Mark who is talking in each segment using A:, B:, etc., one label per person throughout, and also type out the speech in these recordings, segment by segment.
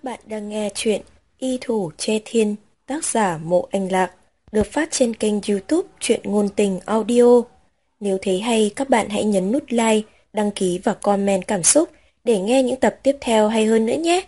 A: bạn đang nghe chuyện Y Thủ Che Thiên, tác giả Mộ Anh Lạc, được phát trên kênh YouTube Truyện Ngôn Tình Audio. Nếu thấy hay, các bạn hãy nhấn nút like, đăng ký và comment cảm xúc để nghe những tập tiếp theo hay hơn nữa nhé.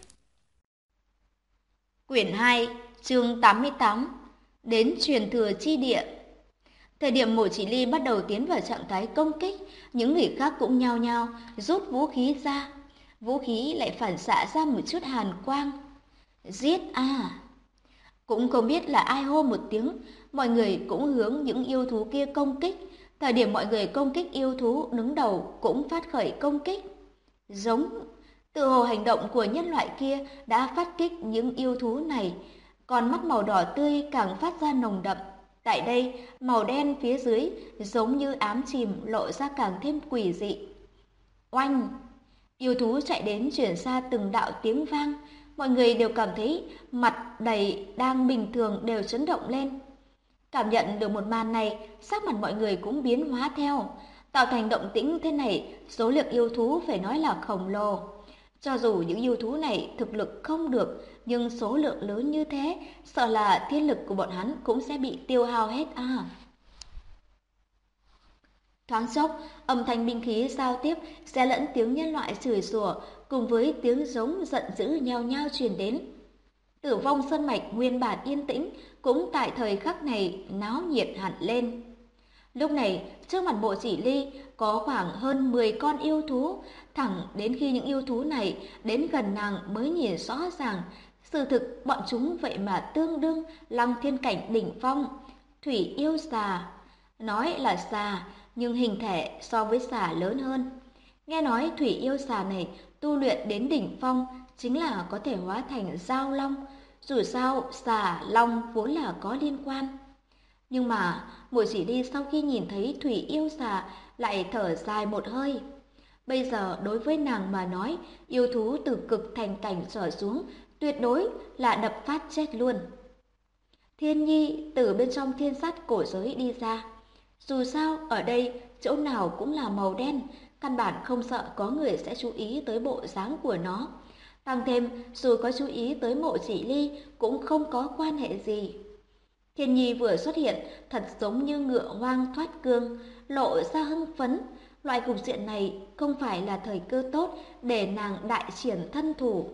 B: Quyển 2, chương 88, đến truyền thừa chi địa. Thời điểm Mộ Chỉ Ly bắt đầu tiến vào trạng thái công kích, những người khác cũng nhao nhao rút vũ khí ra. Vũ khí lại phản xạ ra một chút hàn quang. Giết à! Cũng không biết là ai hô một tiếng, mọi người cũng hướng những yêu thú kia công kích. Thời điểm mọi người công kích yêu thú đứng đầu cũng phát khởi công kích. Giống, tự hồ hành động của nhân loại kia đã phát kích những yêu thú này, còn mắt màu đỏ tươi càng phát ra nồng đậm. Tại đây, màu đen phía dưới giống như ám chìm lộ ra càng thêm quỷ dị. Oanh! Yêu thú chạy đến chuyển ra từng đạo tiếng vang, mọi người đều cảm thấy mặt đầy đang bình thường đều chấn động lên. Cảm nhận được một màn này, sắc mặt mọi người cũng biến hóa theo. Tạo thành động tĩnh thế này, số lượng yêu thú phải nói là khổng lồ. Cho dù những yêu thú này thực lực không được, nhưng số lượng lớn như thế, sợ là thiên lực của bọn hắn cũng sẽ bị tiêu hao hết à. Thoáng chốc, âm thanh binh khí giao tiếp sẽ lẫn tiếng nhân loại chửi rủa cùng với tiếng giống giận dữ nhao nhao truyền đến. Tử Vong Sơn Mạch nguyên bản yên tĩnh cũng tại thời khắc này náo nhiệt hẳn lên. Lúc này, trước mặt Mộ Chỉ Ly có khoảng hơn 10 con yêu thú, thẳng đến khi những yêu thú này đến gần nàng mới nhìn rõ ràng, sự thực bọn chúng vậy mà tương đương Lăng Thiên cảnh đỉnh phong, thủy yêu xà. Nói là xà, nhưng hình thể so với xà lớn hơn. Nghe nói thủy yêu xà này tu luyện đến đỉnh phong chính là có thể hóa thành giao long, dù sao xà long vốn là có liên quan. Nhưng mà Mộ Chỉ Ly sau khi nhìn thấy thủy yêu xà lại thở dài một hơi. Bây giờ đối với nàng mà nói, yêu thú từ cực thành cảnh trở xuống tuyệt đối là đập phát chết luôn. Thiên Nhi từ bên trong thiên sát cổ giới đi ra. Dù sao ở đây chỗ nào cũng là màu đen, căn bản không sợ có người sẽ chú ý tới bộ dáng của nó. Tăng thêm dù có chú ý tới Mộ Chỉ Ly cũng không có quan hệ gì. Thiên Nhi vừa xuất hiện thật giống như ngựa hoang thoát cương, lộ ra hưng phấn. Loại cục diện này không phải là thời cơ tốt để nàng đại triển thân thủ.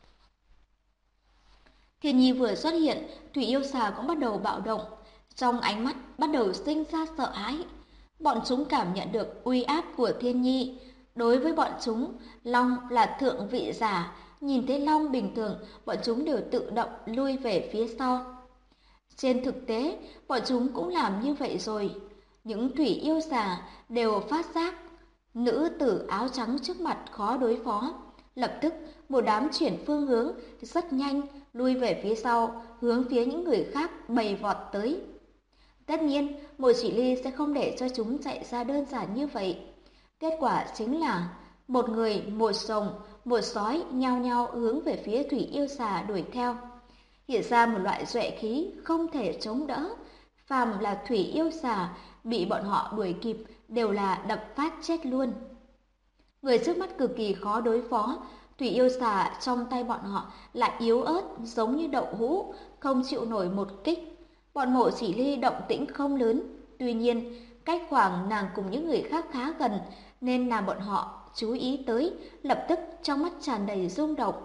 B: Thiên Nhi vừa xuất hiện, thủy yêu xà cũng bắt đầu bạo động, trong ánh mắt bắt đầu sinh ra sợ hãi. Bọn chúng cảm nhận được uy áp của Thiên Nhi. Đối với bọn chúng, long là thượng vị giả, nhìn thấy long bình thường, bọn chúng đều tự động lui về phía sau. Trên thực tế, bọn chúng cũng làm như vậy rồi. Những thủy yêu xà đều phát giác nữ tử áo trắng trước mặt khó đối phó. Lập tức, một đám chuyển phương hướng rất nhanh lui về phía sau, hướng phía những người khác bầy vọt tới. Tất nhiên, Mộ Chỉ Ly sẽ không để cho chúng chạy ra đơn giản như vậy. Kết quả chính là một người, một rồng, một sói nhao nhao hướng về phía thủy yêu xà đuổi theo. Hiện ra một loại duệ khí không thể chống đỡ. Phàm là thủy yêu xà bị bọn họ đuổi kịp đều là đập phát chết luôn. Người trước mắt cực kỳ khó đối phó, thủy yêu xà trong tay bọn họ lại yếu ớt giống như đậu hũ, không chịu nổi một kích. Bọn Mộ Chỉ Ly động tĩnh không lớn, tuy nhiên cách khoảng nàng cùng những người khác khá gần nên làm bọn họ chú ý tới, lập tức trong mắt tràn đầy rung động.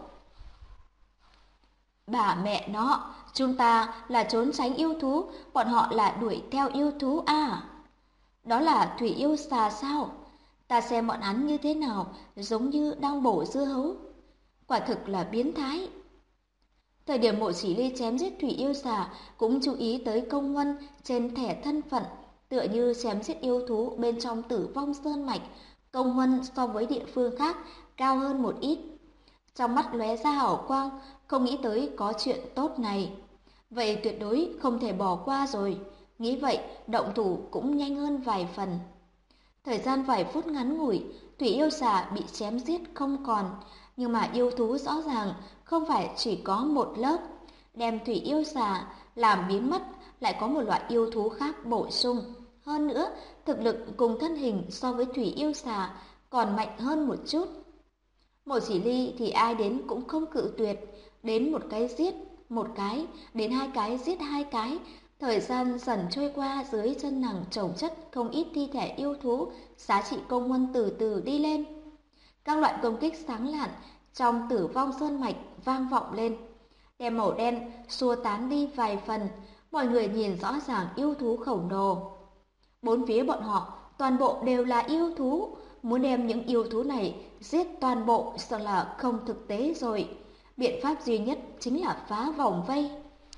B: Bà mẹ nó, chúng ta là trốn tránh yêu thú, bọn họ là đuổi theo yêu thú à? Đó là thủy yêu xà sao? Ta xem bọn hắn như thế nào, giống như đang bổ dưa hấu. Quả thực là biến thái. Thời điểm Mộ Chỉ Ly chém giết thủy yêu xà cũng chú ý tới công huân trên thẻ thân phận, tựa như chém giết yêu thú bên trong Tử Vong Sơn Mạch, công huân so với địa phương khác cao hơn một ít. Trong mắt lóe ra hào quang, không nghĩ tới có chuyện tốt này. Vậy tuyệt đối không thể bỏ qua rồi. Nghĩ vậy, động thủ cũng nhanh hơn vài phần. Thời gian vài phút ngắn ngủi, thủy yêu xà bị chém giết không còn. Nhưng mà yêu thú rõ ràng không phải chỉ có một lớp. Đem thủy yêu xà làm biến mất, lại có một loại yêu thú khác bổ sung. Hơn nữa, thực lực cùng thân hình so với thủy yêu xà còn mạnh hơn một chút. Mộ Chỉ Ly thì ai đến cũng không cự tuyệt, đến một cái giết một cái, đến hai cái giết hai cái. Thời gian dần trôi qua, dưới chân nàng chồng chất không ít thi thể yêu thú, giá trị công huân từ từ đi lên. Các loại công kích sáng lạn trong Tử Vong Sơn Mạch vang vọng lên, đem màu đen xua tán đi vài phần. Mọi người nhìn rõ ràng yêu thú khổng lồ. Bốn phía bọn họ toàn bộ đều là yêu thú, muốn đem những yêu thú này giết toàn bộ sợ là không thực tế rồi. Biện pháp duy nhất chính là phá vòng vây.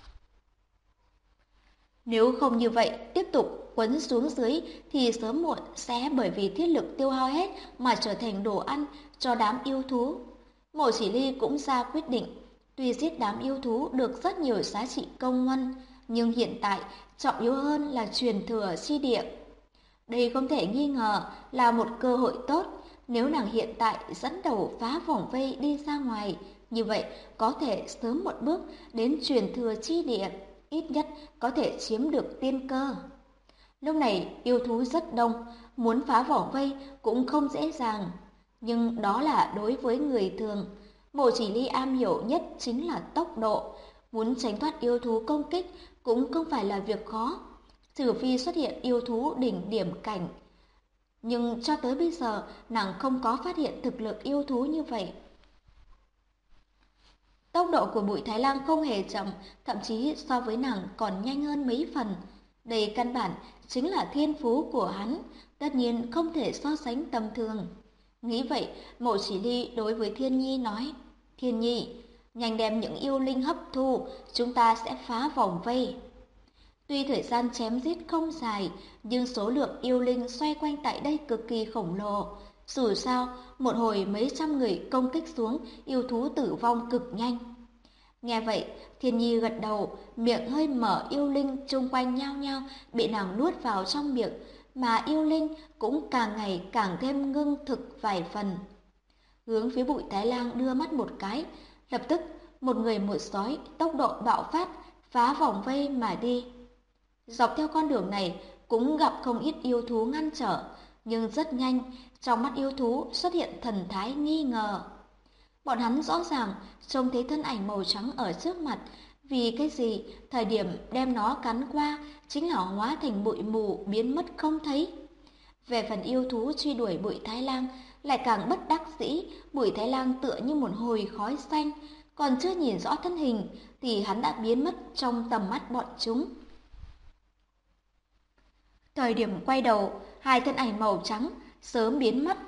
B: Nếu không như vậy, tiếp tục quấn xuống dưới thì sớm muộn sẽ bởi vì thiết lực tiêu hao hết mà trở thành đồ ăn cho đám yêu thú. Mộ Chỉ Ly cũng ra quyết định, tuy giết đám yêu thú được rất nhiều giá trị công huân, nhưng hiện tại trọng yếu hơn là truyền thừa chi địa. Đây không thể nghi ngờ là một cơ hội tốt. Nếu nàng hiện tại dẫn đầu phá vòng vây đi ra ngoài, như vậy có thể sớm một bước đến truyền thừa chi địa, ít nhất có thể chiếm được tiên cơ. Lúc này yêu thú rất đông, muốn phá vòng vây cũng không dễ dàng. Nhưng đó là đối với người thường. Mộ Chỉ Ly am hiểu nhất chính là tốc độ. Muốn tránh thoát yêu thú công kích cũng không phải là việc khó, trừ phi xuất hiện yêu thú đỉnh điểm cảnh. Nhưng cho tới bây giờ, nàng không có phát hiện thực lực yêu thú như vậy. Tốc độ của Bụi Thái Lang không hề chậm, thậm chí so với nàng còn nhanh hơn mấy phần. Đây căn bản chính là thiên phú của hắn, tất nhiên không thể so sánh tầm thường. Nghĩ vậy, Mộ Chỉ Ly đối với Thiên Nhi nói, Thiên Nhi, nhanh đem những yêu linh hấp thu, chúng ta sẽ phá vòng vây. Tuy thời gian chém giết không dài, nhưng số lượng yêu linh xoay quanh tại đây cực kỳ khổng lồ. Dù sao, một hồi mấy trăm người công kích xuống, yêu thú tử vong cực nhanh. Nghe vậy, Thiên Nhi gật đầu, miệng hơi mở, yêu linh chung quanh nhao nhao bị nàng nuốt vào trong miệng, mà yêu linh cũng càng ngày càng thêm ngưng thực vài phần. Hướng phía Bụi Thái Lang đưa mắt một cái, lập tức một người một sói tốc độ bạo phát phá vòng vây mà đi. Dọc theo con đường này cũng gặp không ít yêu thú ngăn trở, nhưng rất nhanh trong mắt yêu thú xuất hiện thần thái nghi ngờ. Bọn hắn rõ ràng trông thấy thân ảnh màu trắng ở trước mặt, vì cái gì thời điểm đem nó cắn qua chính là hóa thành bụi mù biến mất không thấy. Về phần yêu thú truy đuổi Bụi Thái Lang lại càng bất đắc dĩ, Bụi Thái Lang tựa như một hồi khói xanh, còn chưa nhìn rõ thân hình thì hắn đã biến mất trong tầm mắt bọn chúng. Thời điểm quay đầu, hai thân ảnh màu trắng sớm biến mất.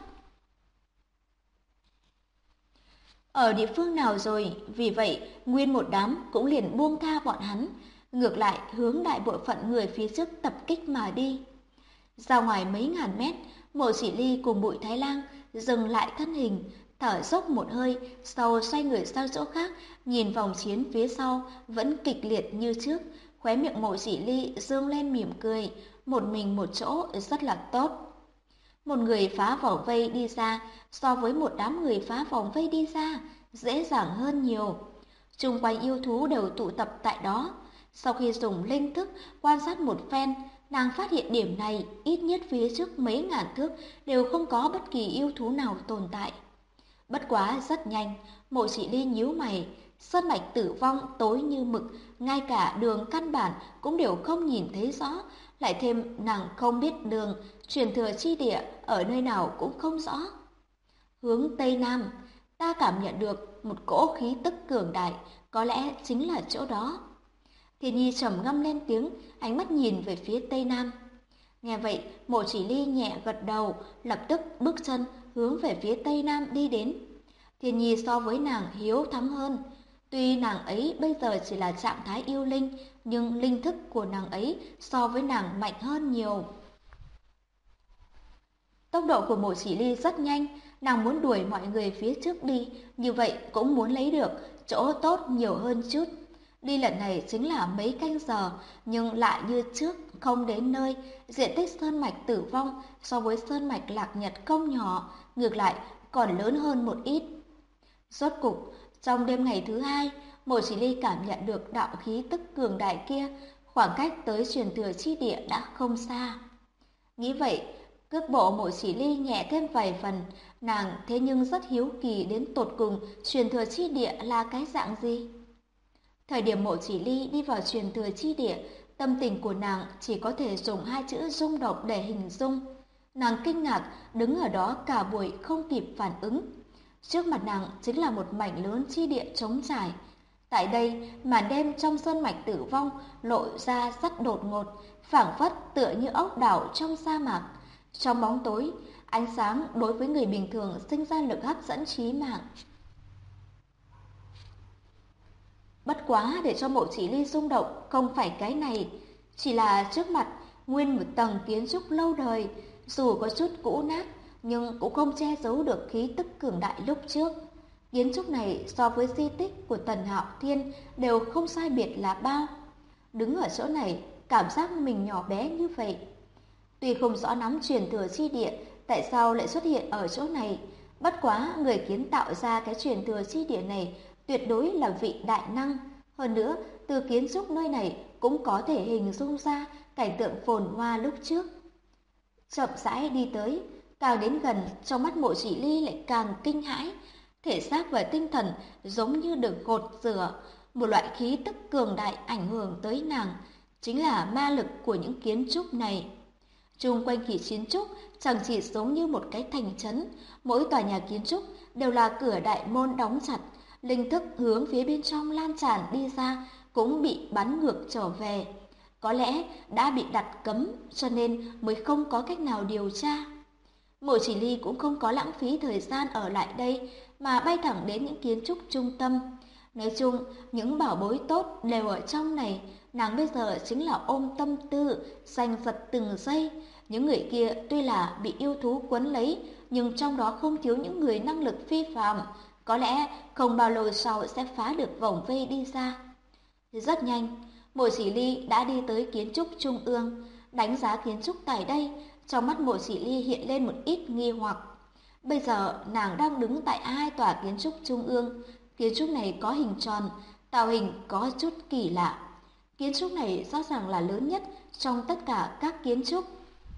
B: Ở địa phương nào rồi, vì vậy nguyên một đám cũng liền buông tha bọn hắn, ngược lại hướng đại bộ phận người phía trước tập kích mà đi. Ra ngoài mấy ngàn mét, Mộ Chỉ Ly cùng Bụi Thái Lang dừng lại thân hình, thở dốc một hơi, sau xoay người sang chỗ khác, nhìn vòng chiến phía sau vẫn kịch liệt như trước, khóe miệng Mộ Chỉ Ly dương lên mỉm cười, một mình một chỗ rất là tốt. Một người phá vòng vây đi ra so với một đám người phá vòng vây đi ra dễ dàng hơn nhiều. Chung quanh yêu thú đều tụ tập tại đó. Sau khi dùng linh thức quan sát một phen, nàng phát hiện điểm này ít nhất phía trước mấy ngàn thước đều không có bất kỳ yêu thú nào tồn tại. Bất quá rất nhanh, Mộ Chỉ Ly nhíu mày, sơn mạch tử vong tối như mực, ngay cả đường căn bản cũng đều không nhìn thấy rõ, lại thêm nàng không biết đường, truyền thừa chi địa ở nơi nào cũng không rõ. Hướng Tây Nam, ta cảm nhận được một cỗ khí tức cường đại, có lẽ chính là chỗ đó. Thiên Nhi trầm ngâm lên tiếng, ánh mắt nhìn về phía Tây Nam. Nghe vậy, Mộ Chỉ Ly nhẹ gật đầu, lập tức bước chân hướng về phía Tây Nam đi đến. Thiên Nhi so với nàng hiếu thắng hơn. Tuy nàng ấy bây giờ chỉ là trạng thái yêu linh, nhưng linh thức của nàng ấy so với nàng mạnh hơn nhiều. Tốc độ của Mộ Chỉ Ly rất nhanh, nàng muốn đuổi mọi người phía trước đi, như vậy cũng muốn lấy được chỗ tốt nhiều hơn chút. Đi lần này chính là mấy canh giờ, nhưng lại như trước không đến nơi, diện tích sơn mạch tử vong so với sơn mạch Lạc Nhật không nhỏ, ngược lại còn lớn hơn một ít. Rốt cục, trong đêm ngày thứ hai, Mộ Chỉ Ly cảm nhận được đạo khí tức cường đại kia, khoảng cách tới truyền thừa chi địa đã không xa. Nghĩ vậy, cước bộ Mộ Chỉ Ly nhẹ thêm vài phần, nàng thế nhưng rất hiếu kỳ đến tột cùng truyền thừa chi địa là cái dạng gì. Thời điểm Mộ Chỉ Ly đi vào truyền thừa chi địa, tâm tình của nàng chỉ có thể dùng hai chữ rung động để hình dung. Nàng kinh ngạc, đứng ở đó cả buổi không kịp phản ứng. Trước mặt nàng chính là một mảnh lớn chi địa trống trải. Tại đây, màn đêm trong sơn mạch Tử Vong lộ ra rất đột ngột, phảng phất tựa như ốc đảo trong sa mạc. Trong bóng tối, ánh sáng đối với người bình thường sinh ra lực hấp dẫn chí mạng. Bất quá để cho Mộ Chỉ Ly rung động không phải cái này, chỉ là trước mặt nguyên một tầng kiến trúc lâu đời, dù có chút cũ nát nhưng cũng không che giấu được khí tức cường đại lúc trước. Kiến trúc này so với di tích của Tần Hạo Thiên đều không sai biệt là bao. Đứng ở chỗ này, cảm giác mình nhỏ bé như vậy. Tuy không rõ nắm truyền thừa chi địa tại sao lại xuất hiện ở chỗ này, bất quá người kiến tạo ra cái truyền thừa chi địa này tuyệt đối là vị đại năng. Hơn nữa, từ kiến trúc nơi này cũng có thể hình dung ra cảnh tượng phồn hoa lúc trước. Chậm rãi đi tới, càng đến gần, trong mắt Mộ Chỉ Ly lại càng kinh hãi. Thể xác và tinh thần giống như được gột rửa, một loại khí tức cường đại ảnh hưởng tới nàng, chính là ma lực của những kiến trúc này. Chung quanh kỳ kiến trúc chẳng chỉ giống như một cái thành trấn, mỗi tòa nhà kiến trúc đều là cửa đại môn đóng chặt, linh thức hướng phía bên trong lan tràn đi ra cũng bị bắn ngược trở về. Có lẽ đã bị đặt cấm cho nên mới không có cách nào điều tra. Mộ Chỉ Ly cũng không có lãng phí thời gian ở lại đây mà bay thẳng đến những kiến trúc trung tâm. Nói chung, những bảo bối tốt đều ở trong này, nàng bây giờ chính là ôm tâm tư, giành giật từng giây. Những người kia tuy là bị yêu thú quấn lấy, nhưng trong đó không thiếu những người năng lực phi phàm, có lẽ không bao lâu sau sẽ phá được vòng vây đi ra. Rất nhanh, Mộ Chỉ Ly đã đi tới kiến trúc trung ương, đánh giá kiến trúc tại đây, trong mắt Mộ Chỉ Ly hiện lên một ít nghi hoặc. Bây giờ nàng đang đứng tại hai tòa kiến trúc trung ương, kiến trúc này có hình tròn, tạo hình có chút kỳ lạ. Kiến trúc này rõ ràng là lớn nhất trong tất cả các kiến trúc.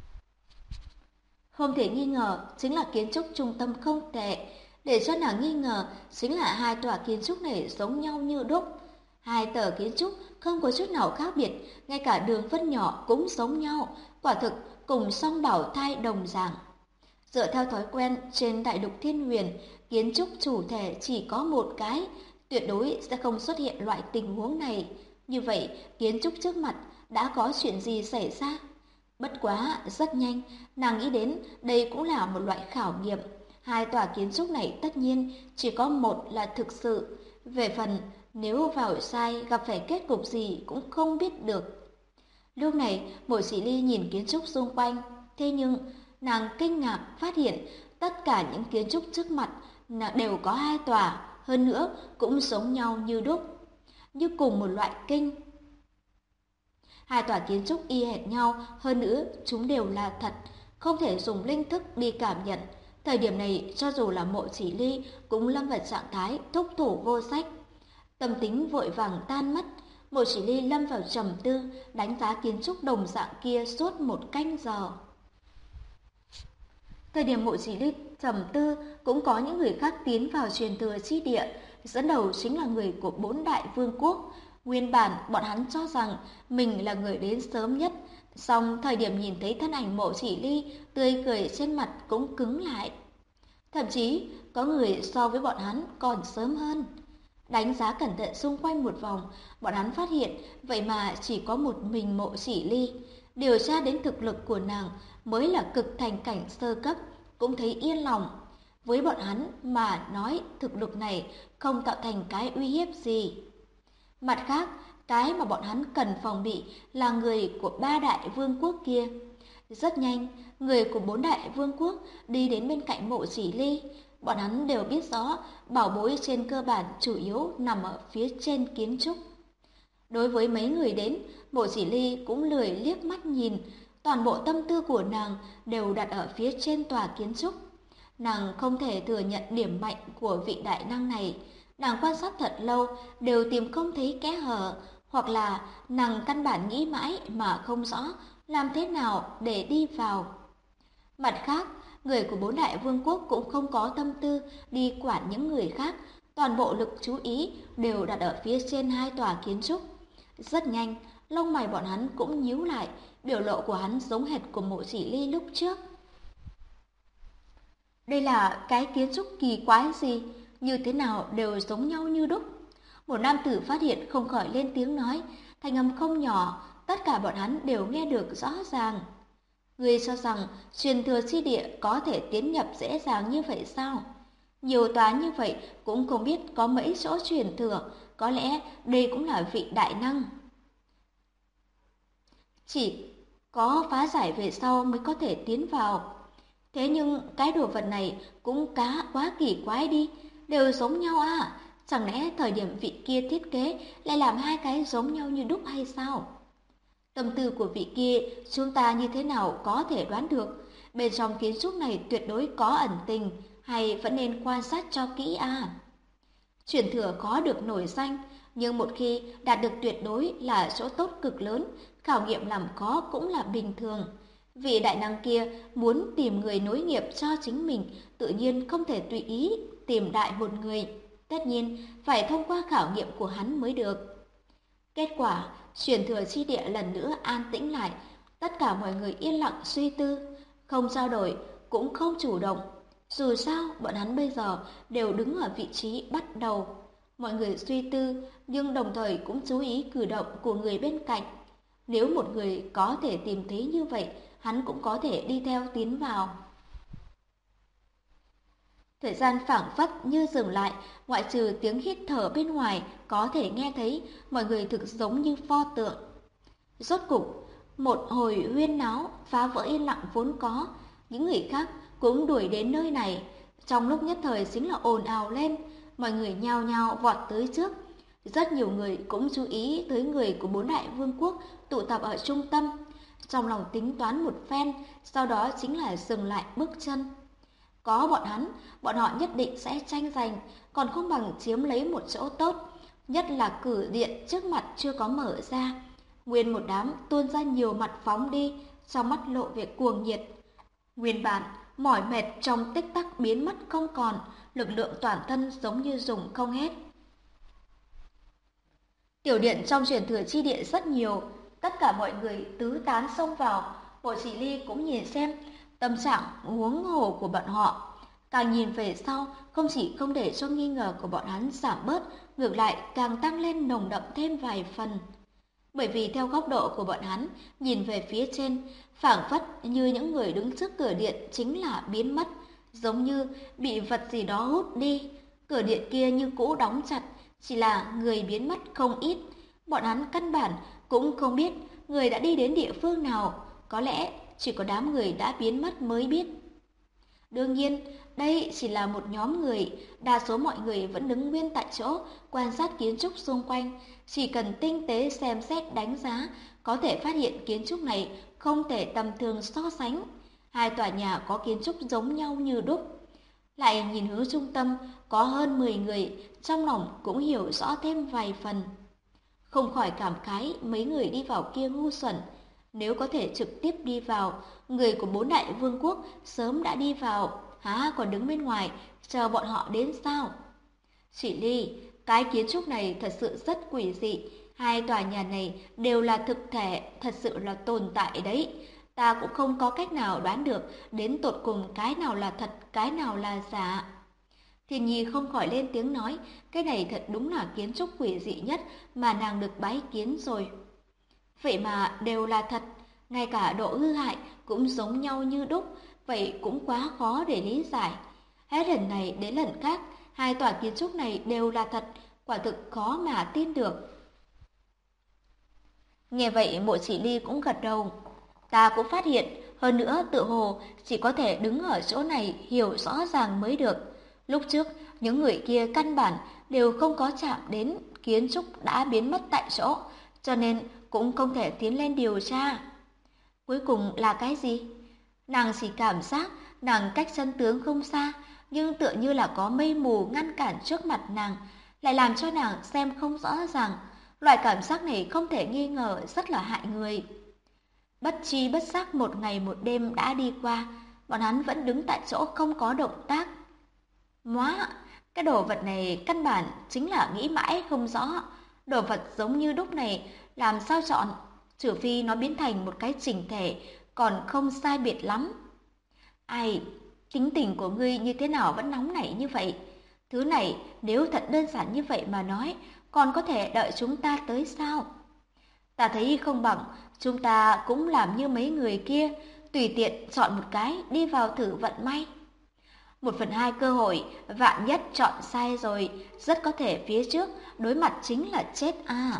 B: Không thể nghi ngờ chính là kiến trúc trung tâm không tệ, để cho nàng nghi ngờ chính là hai tòa kiến trúc này giống nhau như đúc. Hai tờ kiến trúc không có chút nào khác biệt, ngay cả đường vân nhỏ cũng giống nhau, quả thực cùng song bảo thai đồng dạng. Dựa theo thói quen trên đại lục Thiên Huyền, kiến trúc chủ thể chỉ có một cái, tuyệt đối sẽ không xuất hiện loại tình huống này. Như vậy, kiến trúc trước mặt đã có chuyện gì xảy ra? Bất quá, rất nhanh, nàng nghĩ đến đây cũng là một loại khảo nghiệm. Hai tòa kiến trúc này tất nhiên chỉ có một là thực sự. Về phần nếu vào sai gặp phải kết cục gì cũng không biết được. Lúc này, Mộ Chỉ Ly nhìn kiến trúc xung quanh, thế nhưng nàng kinh ngạc phát hiện tất cả những kiến trúc trước mặt đều có hai tòa, hơn nữa cũng giống nhau như đúc, như cùng một loại kinh. Hai tòa kiến trúc y hệt nhau, hơn nữa chúng đều là thật, không thể dùng linh thức đi cảm nhận. Thời điểm này, cho dù là Mộ Chỉ Ly cũng lâm vào trạng thái thúc thủ vô sách. Tâm tính vội vàng tan mất, Mộ Chỉ Ly lâm vào trầm tư, đánh giá kiến trúc đồng dạng kia suốt một canh giờ. Thời điểm Mộ Chỉ Ly trầm tư, cũng có những người khác tiến vào truyền thừa chi địa, dẫn đầu chính là người của 4 đại vương quốc. Nguyên bản bọn hắn cho rằng mình là người đến sớm nhất, song thời điểm nhìn thấy thân ảnh Mộ Chỉ Ly, tươi cười trên mặt cũng cứng lại. Thậm chí có người so với bọn hắn còn sớm hơn. Đánh giá cẩn thận xung quanh một vòng, bọn hắn phát hiện vậy mà chỉ có một mình Mộ Chỉ Ly. Điều tra đến thực lực của nàng mới là cực thành cảnh sơ cấp, cũng thấy yên lòng. Với bọn hắn mà nói thực lực này không tạo thành cái uy hiếp gì. Mặt khác, cái mà bọn hắn cần phòng bị là người của 3 đại vương quốc kia. Rất nhanh, người của 4 đại vương quốc đi đến bên cạnh Mộ Chỉ Ly. Bọn hắn đều biết rõ bảo bối trên cơ bản chủ yếu nằm ở phía trên kiến trúc. Đối với mấy người đến, Mộ Chỉ Ly cũng lười liếc mắt nhìn, toàn bộ tâm tư của nàng đều đặt ở phía trên tòa kiến trúc. Nàng không thể thừa nhận điểm mạnh của vị đại năng này. Nàng quan sát thật lâu đều tìm không thấy kẽ hở, hoặc là nàng căn bản nghĩ mãi mà không rõ làm thế nào để đi vào. Mặt khác, người của 4 đại vương quốc cũng không có tâm tư đi quản những người khác, Toàn bộ lực chú ý đều đặt ở phía trên hai tòa kiến trúc. Rất nhanh, lông mày bọn hắn cũng nhíu lại, biểu lộ của hắn giống hệt của Mộ Chỉ Ly lúc trước. Đây là cái kiến trúc kỳ quái gì, như thế nào đều giống nhau như đúc. Một nam tử phát hiện không khỏi lên tiếng nói, thanh âm không nhỏ, tất cả bọn hắn đều nghe được rõ ràng. Ngươi cho rằng truyền thừa chi địa có thể tiến nhập dễ dàng như vậy sao? Nhiều tòa như vậy cũng không biết có mấy chỗ truyền thừa, có lẽ đây cũng là vị đại năng. Chỉ có phá giải về sau mới có thể tiến vào. Thế nhưng cái đồ vật này cũng quá kỳ quái đi, đều giống nhau à? Chẳng lẽ thời điểm vị kia thiết kế lại làm hai cái giống nhau như đúc hay sao? Tâm tư của vị kia chúng ta như thế nào có thể đoán được? Bên trong kiến trúc này tuyệt đối có ẩn tình, hay vẫn nên quan sát cho kỹ à? Truyền thừa có được nổi danh, nhưng một khi đạt được tuyệt đối là chỗ tốt cực lớn, khảo nghiệm làm khó cũng là bình thường. Vị đại năng kia muốn tìm người nối nghiệp cho chính mình, tự nhiên không thể tùy ý tìm đại một người. Tất nhiên, phải thông qua khảo nghiệm của hắn mới được. Kết quả, truyền thừa chi địa lần nữa an tĩnh lại. Tất cả mọi người yên lặng suy tư, không trao đổi, cũng không chủ động. Dù sao, bọn hắn bây giờ đều đứng ở vị trí bắt đầu. Mọi người suy tư, nhưng đồng thời cũng chú ý cử động của người bên cạnh. Nếu một người có thể tìm thấy như vậy, hắn cũng có thể đi theo tiến vào. Thời gian phảng phất như dừng lại, ngoại trừ tiếng hít thở bên ngoài có thể nghe thấy, mọi người thực giống như pho tượng. Rốt cục, một hồi huyên náo phá vỡ yên lặng vốn có, những người khác cũng đuổi đến nơi này. Trong lúc nhất thời chính là ồn ào lên, mọi người nhao nhao vọt tới trước. Rất nhiều người cũng chú ý tới người của bốn đại vương quốc tụ tập ở trung tâm. Trong lòng tính toán một phen, sau đó chính là dừng lại bước chân. Có bọn họ nhất định sẽ tranh giành, còn không bằng chiếm lấy một chỗ tốt, nhất là cử điện trước mặt chưa có mở ra. Nguyên một đám tuôn ra nhiều mặt phóng đi, trong mắt lộ vẻ cuồng nhiệt. Nguyên bản, mỏi mệt trong tích tắc biến mất không còn, lực lượng toàn thân giống như dùng không hết. Tiểu điện trong truyền thừa chi địa rất nhiều, tất cả mọi người tứ tán xông vào, Bộ Chỉ Ly cũng nhìn xem tâm trạng huống hồ của bọn họ. Càng nhìn về sau, không chỉ không để cho nghi ngờ của bọn hắn giảm bớt, ngược lại càng tăng lên nồng đậm thêm vài phần. Bởi vì theo góc độ của bọn hắn, nhìn về phía trên, phảng phất như những người đứng trước cửa điện chính là biến mất, giống như bị vật gì đó hút đi. Cửa điện kia như cũ đóng chặt, chỉ là người biến mất không ít. Bọn hắn căn bản cũng không biết người đã đi đến địa phương nào, có lẽ chỉ có đám người đã biến mất mới biết. Đương nhiên, đây chỉ là một nhóm người, đa số mọi người vẫn đứng nguyên tại chỗ, quan sát kiến trúc xung quanh. Chỉ cần tinh tế xem xét đánh giá, có thể phát hiện kiến trúc này không thể tầm thường so sánh. Hai tòa nhà có kiến trúc giống nhau như đúc. Lại nhìn hướng trung tâm, có hơn 10 người, trong lòng cũng hiểu rõ thêm vài phần. Không khỏi cảm khái mấy người đi vào kia ngu xuẩn. Nếu có thể trực tiếp đi vào, người của bốn đại vương quốc sớm đã đi vào, há còn đứng bên ngoài, chờ bọn họ đến sao? Chỉ Ly, cái kiến trúc này thật sự rất quỷ dị, hai tòa nhà này đều là thực thể, thật sự là tồn tại đấy. Ta cũng không có cách nào đoán được đến tột cùng cái nào là thật, cái nào là giả. Thiên Nhi không khỏi lên tiếng nói, cái này thật đúng là kiến trúc quỷ dị nhất mà nàng được bái kiến rồi. Vậy mà đều là thật, ngay cả độ hư hại cũng giống nhau như đúc, vậy cũng quá khó để lý giải. Hết lần này đến lần khác, hai tòa kiến trúc này đều là thật, quả thực khó mà tin được. Nghe vậy Mộ Chỉ Ly cũng gật đầu. Ta cũng phát hiện, hơn nữa tự hồ chỉ có thể đứng ở chỗ này hiểu rõ ràng mới được. Lúc trước, những người kia căn bản đều không có chạm đến kiến trúc đã biến mất tại chỗ, cho nên cũng không thể tiến lên điều tra. Cuối cùng là cái gì? Nàng chỉ cảm giác nàng cách chân tướng không xa, nhưng tựa như là có mây mù ngăn cản trước mặt nàng, lại làm cho nàng xem không rõ ràng. Loại cảm giác này không thể nghi ngờ rất là hại người. Bất tri bất giác một ngày một đêm đã đi qua, bọn hắn vẫn đứng tại chỗ không có động tác. Móa, Cái đồ vật này căn bản chính là nghĩ mãi không rõ. Đồ vật giống như đúc này làm sao chọn, trừ phi nó biến thành một cái chỉnh thể, còn không sai biệt lắm. Ai, tính tình của ngươi như thế nào vẫn nóng nảy như vậy? Thứ này nếu thật đơn giản như vậy mà nói, còn có thể đợi chúng ta tới sao? Ta thấy không bằng, chúng ta cũng làm như mấy người kia, tùy tiện chọn một cái đi vào thử vận may. 1/2 cơ hội, vạn nhất chọn sai rồi, rất có thể phía trước đối mặt chính là chết à.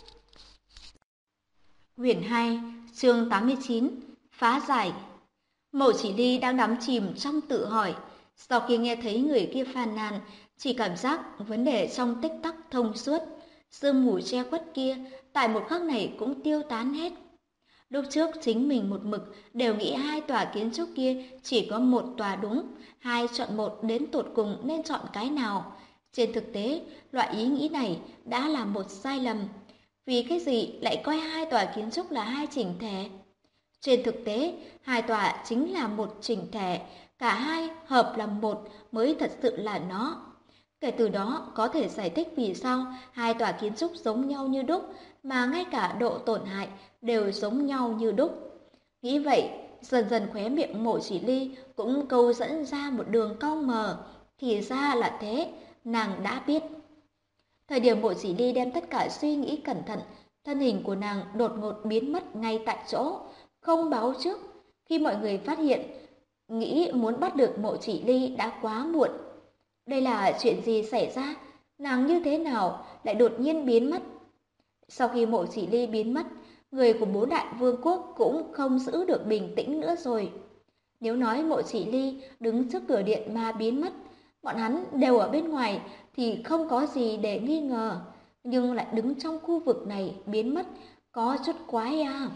B: Quyển 2, chương 89, phá giải. Mộ Chỉ Ly đang đắm chìm trong tự hỏi, sau khi nghe thấy người kia phàn nàn, chỉ cảm giác vấn đề trong tích tắc thông suốt, sương mù che khuất kia tại một khắc này cũng tiêu tán hết. Lúc trước chính mình một mực đều nghĩ 2 tòa kiến trúc kia chỉ có 1 tòa đúng, 2 chọn 1 đến tột cùng nên chọn cái nào. Trên thực tế, loại ý nghĩ này đã là một sai lầm. Vì cái gì lại coi 2 tòa kiến trúc là 2 chỉnh thể? Trên thực tế, 2 tòa chính là một chỉnh thể, cả hai hợp làm một mới thật sự là nó. Kể từ đó có thể giải thích vì sao 2 tòa kiến trúc giống nhau như đúc mà ngay cả độ tổn hại đều giống nhau như đúc. Nghĩ vậy, dần dần khóe miệng Mộ Chỉ Ly cũng câu dẫn ra một đường cong mờ, thì ra là thế, nàng đã biết. Thời điểm Mộ Chỉ Ly đem tất cả suy nghĩ cẩn thận, thân hình của nàng đột ngột biến mất ngay tại chỗ, không báo trước. Khi mọi người phát hiện, nghĩ muốn bắt được Mộ Chỉ Ly đã quá muộn. Đây là chuyện gì xảy ra? Nàng như thế nào lại đột nhiên biến mất? Sau khi Mộ Chỉ Ly biến mất, người của 4 đại vương quốc cũng không giữ được bình tĩnh nữa rồi. Nếu nói Mộ Chỉ Ly đứng trước cửa điện mà biến mất, bọn hắn đều ở bên ngoài thì không có gì để nghi ngờ, nhưng lại đứng trong khu vực này biến mất, có chút quái à.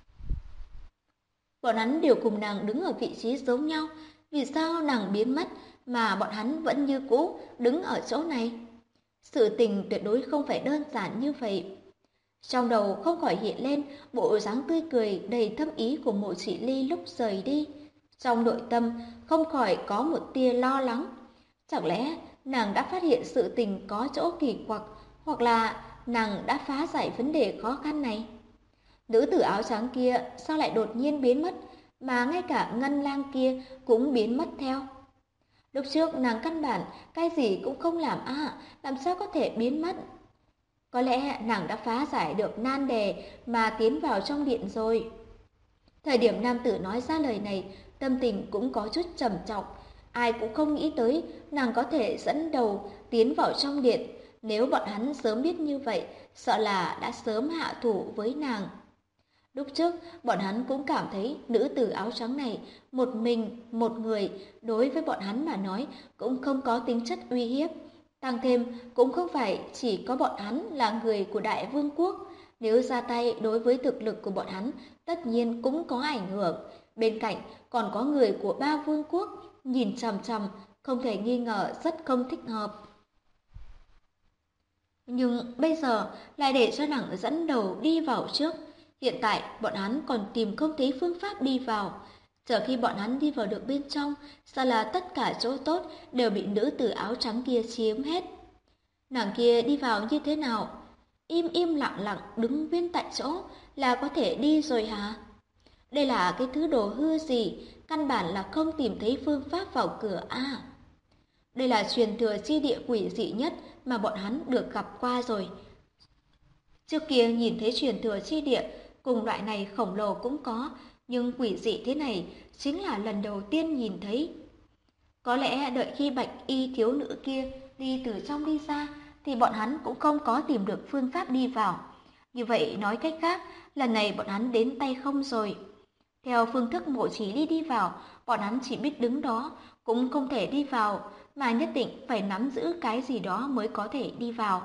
B: Bọn hắn đều cùng nàng đứng ở vị trí giống nhau, vì sao nàng biến mất mà bọn hắn vẫn như cũ đứng ở chỗ này? Sự tình tuyệt đối không phải đơn giản như vậy. Trong đầu không khỏi hiện lên bộ dáng tươi cười đầy thâm ý của Mộ Chỉ Ly lúc rời đi. Trong nội tâm không khỏi có một tia lo lắng. Chẳng lẽ nàng đã phát hiện sự tình có chỗ kỳ quặc, hoặc là nàng đã phá giải vấn đề khó khăn này? Nữ tử áo trắng kia sao lại đột nhiên biến mất, mà ngay cả ngân lang kia cũng biến mất theo? Lúc trước nàng căn bản cái gì cũng không làm làm sao có thể biến mất? Có lẽ nàng đã phá giải được nan đề mà tiến vào trong điện rồi. Thời điểm nam tử nói ra lời này, tâm tình cũng có chút trầm trọng. Ai cũng không nghĩ tới nàng có thể dẫn đầu tiến vào trong điện. Nếu bọn hắn sớm biết như vậy, sợ là đã sớm hạ thủ với nàng. Lúc trước, bọn hắn cũng cảm thấy nữ tử áo trắng này, một mình, một người, đối với bọn hắn mà nói cũng không có tính chất uy hiếp. Tăng thêm, cũng không phải chỉ có bọn hắn là người của Đại Vương quốc. Nếu ra tay đối với thực lực của bọn hắn, tất nhiên cũng có ảnh hưởng. Bên cạnh còn có người của 3 vương quốc, nhìn chằm chằm, không thể nghi ngờ rất không thích hợp. Nhưng bây giờ lại để cho nàng dẫn đầu đi vào trước. Hiện tại bọn hắn còn tìm không thấy phương pháp đi vào. Chờ khi bọn hắn đi vào được bên trong, sợ là tất cả chỗ tốt đều bị nữ tử áo trắng kia chiếm hết. Nàng kia đi vào như thế nào? Im im lặng lặng đứng nguyên tại chỗ là có thể đi rồi hả? Đây là cái thứ đồ hư gì, căn bản là không tìm thấy phương pháp vào cửa à? Đây là truyền thừa chi địa quỷ dị nhất mà bọn hắn được gặp qua rồi. Trước kia nhìn thấy truyền thừa chi địa, cùng loại này khổng lồ cũng có, nhưng quỷ dị thế này chính là lần đầu tiên nhìn thấy. Có lẽ đợi khi bạch y thiếu nữ kia đi từ trong đi ra, thì bọn hắn cũng không có tìm được phương pháp đi vào. Như vậy nói cách khác, lần này bọn hắn đến tay không rồi. Theo phương thức Mộ Chỉ Ly đi vào, bọn hắn chỉ biết đứng đó, cũng không thể đi vào, mà nhất định phải nắm giữ cái gì đó mới có thể đi vào.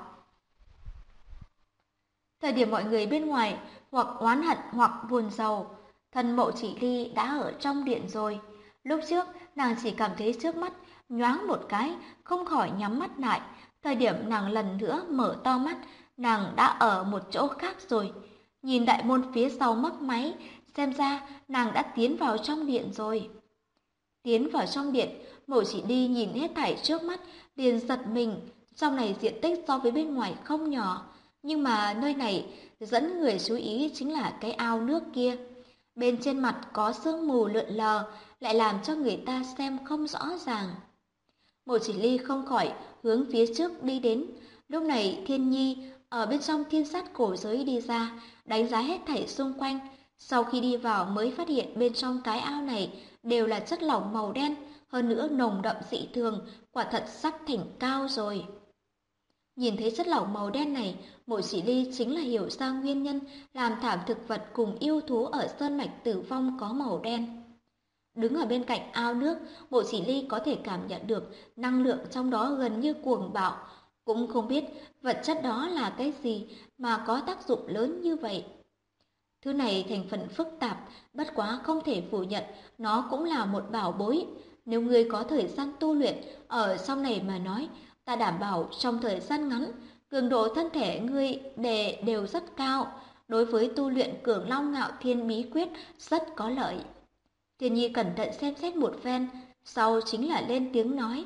B: Thời điểm mọi người bên ngoài hoặc oán hận hoặc buồn rầu, thân Mộ Chỉ Ly đã ở trong điện rồi. Lúc trước, nàng chỉ cảm thấy trước mắt nhoáng một cái, không khỏi nhắm mắt lại. Thời điểm nàng lần nữa mở to mắt, nàng đã ở một chỗ khác rồi. Nhìn đại môn phía sau mấp máy, xem ra nàng đã tiến vào trong điện rồi. Tiến vào trong điện, Mộ Chỉ Ly nhìn hết thảy trước mắt, liền giật mình, trong này diện tích so với bên ngoài không nhỏ, nhưng mà nơi này dẫn người chú ý chính là cái ao nước kia. Bên trên mặt có sương mù lượn lờ, lại làm cho người ta xem không rõ ràng. Mộ Chỉ Ly không khỏi hướng phía trước đi đến. Lúc này Thiên Nhi ở bên trong thiên sát cổ giới đi ra, đánh giá hết thảy xung quanh. Sau khi đi vào mới phát hiện bên trong cái ao này đều là chất lỏng màu đen, hơn nữa nồng đậm dị thường, quả thật sắp thành cao rồi. Nhìn thấy chất lỏng màu đen này, Mộ Chỉ Ly chính là hiểu ra nguyên nhân làm thảm thực vật cùng yêu thú ở sơn mạch Tử Vong có màu đen. Đứng ở bên cạnh ao nước, Mộ Chỉ Ly có thể cảm nhận được năng lượng trong đó gần như cuồng bạo, cũng không biết vật chất đó là cái gì mà có tác dụng lớn như vậy. Thứ này thành phần phức tạp, bất quá không thể phủ nhận, nó cũng là một bảo bối. Nếu ngươi có thời gian tu luyện ở sau này mà nói, ta đảm bảo trong thời gian ngắn, cường độ thân thể ngươi đều rất cao, đối với tu luyện Cường Long Ngạo Thiên bí quyết rất có lợi. Thiên Nhi cẩn thận xem xét một phen, sau chính là lên tiếng nói.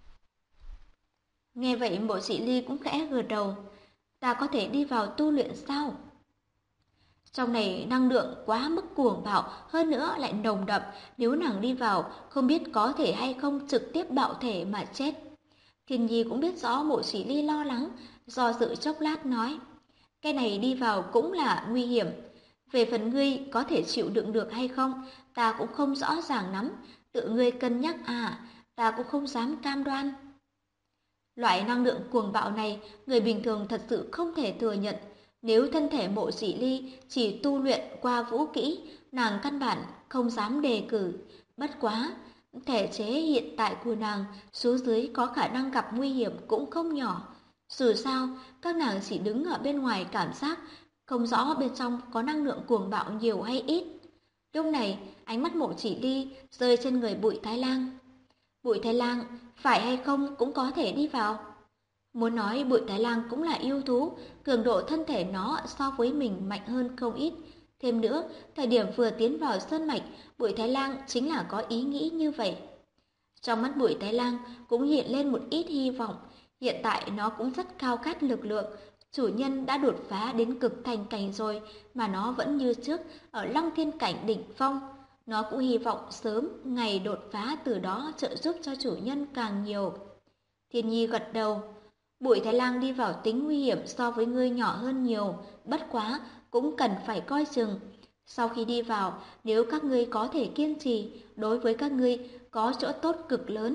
B: Nghe vậy Mộ Chỉ Ly cũng khẽ gật đầu. Ta có thể đi vào tu luyện sao? Trong này năng lượng quá mức cuồng bạo, hơn nữa lại nồng đậm, nếu nàng đi vào không biết có thể hay không trực tiếp bạo thể mà chết. Thiên Nhi cũng biết rõ Mộ Chỉ Ly lo lắng, do dự chốc lát nói, cái này đi vào cũng là nguy hiểm. Về phần ngươi có thể chịu đựng được hay không, ta cũng không rõ ràng lắm, tự ngươi cân nhắc ta cũng không dám cam đoan. Loại năng lượng cuồng bạo này, người bình thường thật sự không thể thừa nhận. Nếu thân thể Mộ Chỉ Ly chỉ tu luyện qua vũ kỹ, nàng căn bản không dám đề cử. Bất quá, thể chế hiện tại của nàng xuống dưới có khả năng gặp nguy hiểm cũng không nhỏ. Dù sao, các nàng chỉ đứng ở bên ngoài cảm giác, không rõ bên trong có năng lượng cuồng bạo nhiều hay ít. Lúc này, ánh mắt Mộ Chỉ Ly rơi trên người Bụi Thái Lang. Bụi Thái Lang phải hay không cũng có thể đi vào. Muốn nói Bụi Thái Lang cũng là yêu thú, cường độ thân thể nó so với mình mạnh hơn không ít. Thêm nữa, thời điểm vừa tiến vào sơn mạch, Bụi Thái Lang chính là có ý nghĩ như vậy. Trong mắt Bụi Thái Lang cũng hiện lên một ít hy vọng. Hiện tại nó cũng rất khao khát lực lượng. Chủ nhân đã đột phá đến cực thành cảnh rồi, mà nó vẫn như trước ở Long Thiên cảnh đỉnh phong. Nó cũng hy vọng sớm ngày đột phá, từ đó trợ giúp cho chủ nhân càng nhiều. Thiên Nhi gật đầu. Bụi Thái Lang đi vào tính nguy hiểm so với ngươi nhỏ hơn nhiều, bất quá cũng cần phải coi chừng. Sau khi đi vào, nếu các ngươi có thể kiên trì, đối với các ngươi có chỗ tốt cực lớn.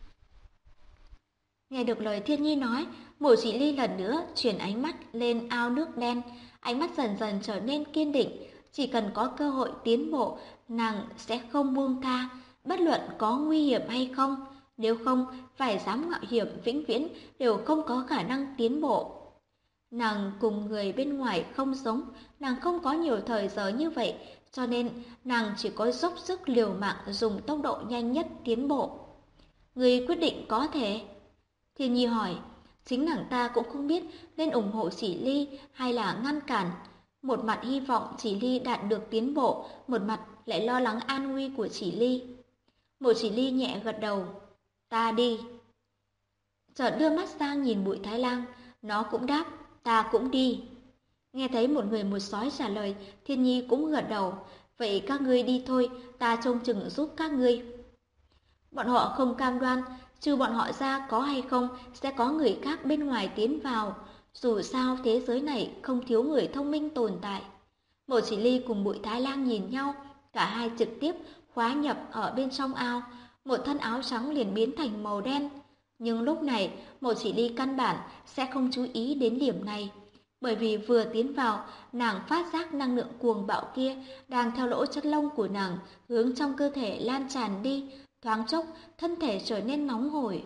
B: Nghe được lời Thiên Nhi nói, Mộ Chỉ Ly lần nữa chuyển ánh mắt lên ao nước đen, ánh mắt dần dần trở nên kiên định. Chỉ cần có cơ hội tiến bộ, nàng sẽ không buông tha, bất luận có nguy hiểm hay không. Nếu không, phải dám mạo hiểm vĩnh viễn đều không có khả năng tiến bộ. Nàng cùng người bên ngoài không giống, nàng không có nhiều thời giờ như vậy, cho nên nàng chỉ có dốc sức liều mạng dùng tốc độ nhanh nhất tiến bộ. Người quyết định có thể. Thiên Nhi hỏi, chính nàng ta cũng không biết nên ủng hộ Chỉ Ly hay là ngăn cản. Một mặt hy vọng Chỉ Ly đạt được tiến bộ, một mặt lại lo lắng an nguy của Chỉ Ly. Mộ Chỉ Ly nhẹ gật đầu. Ta đi. Chợt đưa mắt sang nhìn Bụi Thái Lang, nó cũng đáp, ta cũng đi. Nghe thấy một người một sói trả lời, Thiên Nhi cũng gật đầu, vậy các ngươi đi thôi, ta trông chừng giúp các ngươi. Bọn họ không cam đoan, trừ bọn họ ra có hay không sẽ có người khác bên ngoài tiến vào, dù sao thế giới này không thiếu người thông minh tồn tại. Mộ Chỉ Ly cùng Bụi Thái Lang nhìn nhau, cả hai trực tiếp khóa nhập ở bên trong ao, một thân áo trắng liền biến thành màu đen. Nhưng lúc này, Mộ Chỉ Ly căn bản sẽ không chú ý đến điểm này, bởi vì vừa tiến vào, nàng phát giác năng lượng cuồng bạo kia đang theo lỗ chân lông của nàng hướng trong cơ thể lan tràn đi, thoáng chốc thân thể trở nên nóng hổi.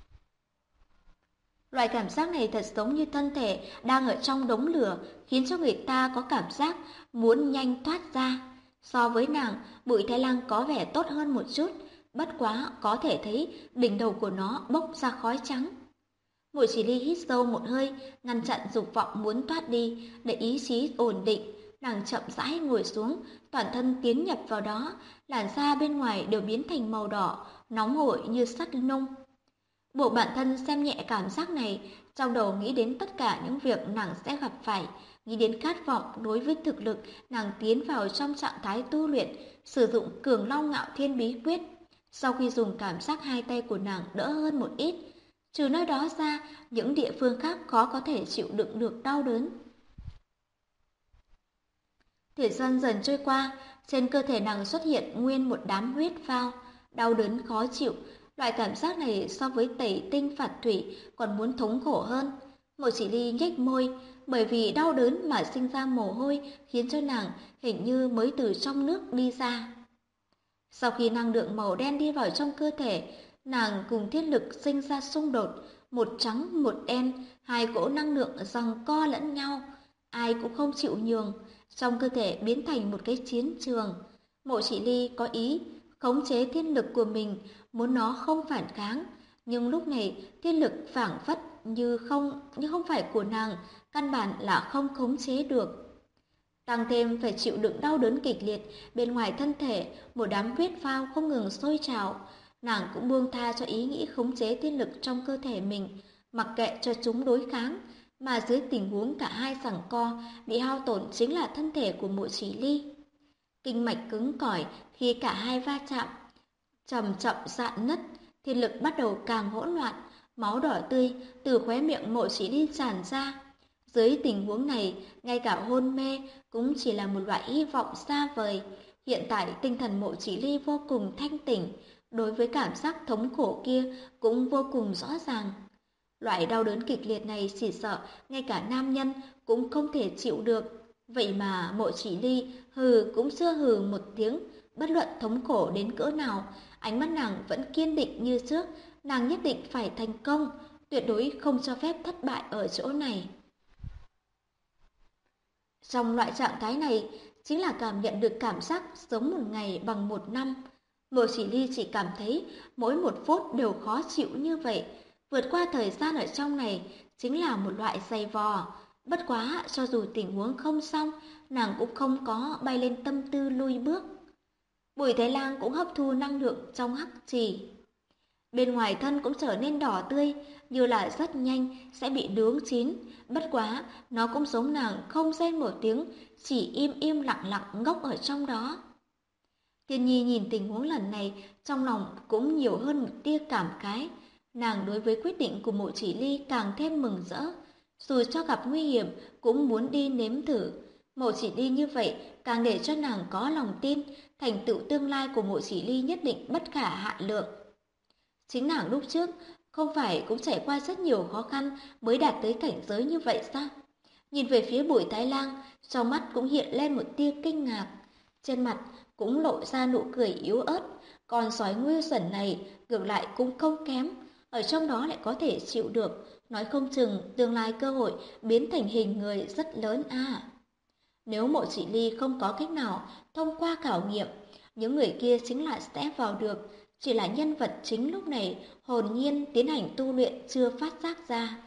B: Loại cảm giác này thật giống như thân thể đang ở trong đống lửa, khiến cho người ta có cảm giác muốn nhanh thoát ra. So với nàng, Bụi Thái Lang có vẻ tốt hơn một chút, bất quá có thể thấy đỉnh đầu của nó bốc ra khói trắng. Mộ Chỉ Ly hít sâu một hơi, ngăn chặn dục vọng muốn thoát đi, để ý chí ổn định. nàng chậm rãi ngồi xuống, toàn thân tiến nhập vào đó, làn da bên ngoài đều biến thành màu đỏ, nóng hổi như sắt nung. Buộc bản thân xem nhẹ cảm giác này, trong đầu nghĩ đến tất cả những việc nàng sẽ gặp phải, nghĩ đến khát vọng đối với thực lực, nàng tiến vào trong trạng thái tu luyện, sử dụng Cường Long Ngạo Thiên bí quyết. Sau khi dùng cảm giác hai tay của nàng đỡ hơn một ít, trừ nơi đó ra, những địa phương khác khó có thể chịu đựng được đau đớn. Thời gian dần trôi qua, trên cơ thể nàng xuất hiện nguyên một đám huyết phao, đau đớn khó chịu. Loại cảm giác này so với tẩy tinh phạt thủy còn muốn thống khổ hơn. Mộ Chỉ Ly nhếch môi, bởi vì đau đớn mà sinh ra mồ hôi khiến cho nàng hình như mới từ trong nước đi ra. Sau khi năng lượng màu đen đi vào trong cơ thể, nàng cùng thiết lực sinh ra xung đột, một trắng một đen, hai cỗ năng lượng giằng co lẫn nhau, ai cũng không chịu nhường, trong cơ thể biến thành một cái chiến trường. Mộ Chỉ Ly có ý khống chế thiên lực của mình, muốn nó không phản kháng, nhưng lúc này thiên lực phảng phất như không phải của nàng, căn bản là không khống chế được. Tăng thêm phải chịu đựng đau đớn kịch liệt, bên ngoài thân thể một đám huyết phao không ngừng sôi trào, nàng cũng buông tha cho ý nghĩ khống chế thiên lực trong cơ thể mình, mặc kệ cho chúng đối kháng, mà dưới tình huống cả hai giằng co, bị hao tổn chính là thân thể của Mộ Chỉ Ly. Kinh mạch cứng cỏi khi cả hai va chạm, chậm chậm rạn nứt, thiên lực bắt đầu càng hỗn loạn, máu đỏ tươi từ khóe miệng Mộ Chỉ Ly tràn ra. Dưới tình huống này, ngay cả hôn mê cũng chỉ là một loại hy vọng xa vời. Hiện tại tinh thần Mộ Chỉ Ly vô cùng thanh tỉnh, đối với cảm giác thống khổ kia cũng vô cùng rõ ràng. Loại đau đớn kịch liệt này chỉ sợ ngay cả nam nhân cũng không thể chịu được. Vậy mà Mộ Chỉ Ly hừ cũng chưa hừ một tiếng, bất luận thống khổ đến cỡ nào, ánh mắt nàng vẫn kiên định như trước, nàng nhất định phải thành công, tuyệt đối không cho phép thất bại ở chỗ này. Trong loại trạng thái này, chính là cảm nhận được cảm giác sống một ngày bằng một năm. Mộ Chỉ Ly chỉ cảm thấy mỗi một phút đều khó chịu như vậy. Vượt qua thời gian ở trong này chính là một loại dày vò. Bất quá, cho dù tình huống không xong, nàng cũng không có bay lên tâm tư lui bước. Bùi Thái Lang cũng hấp thu năng lượng trong hắc trì. Bên ngoài thân cũng trở nên đỏ tươi, như là rất nhanh sẽ bị nướng chín. Bất quá, nó cũng giống nàng không rên một tiếng, chỉ im im lặng lặng ngốc ở trong đó. Thiên Nhi nhìn tình huống lần này, trong lòng cũng nhiều hơn một tia cảm khái. Nàng đối với quyết định của Mộ Chỉ Ly càng thêm mừng rỡ. Dù cho gặp nguy hiểm, cũng muốn đi nếm thử. Mộ Chỉ Ly như vậy, càng để cho nàng có lòng tin, thành tựu tương lai của Mộ Chỉ Ly nhất định bất khả hạn lượng. Chính nàng lúc trước, không phải cũng trải qua rất nhiều khó khăn mới đạt tới cảnh giới như vậy sao? Nhìn về phía Bùi Thái Lang, trong mắt cũng hiện lên một tia kinh ngạc. Trên mặt cũng lộ ra nụ cười yếu ớt, còn sói Ngưu Xuẩn này ngược lại cũng không kém, ở trong đó lại có thể chịu được, nói không chừng tương lai cơ hội biến thành hình người rất lớn à. Nếu Mộ Chỉ Ly không có cách nào thông qua khảo nghiệm, những người kia chính là sẽ vào được, chỉ là nhân vật chính lúc này hồn nhiên tiến hành tu luyện chưa phát giác ra.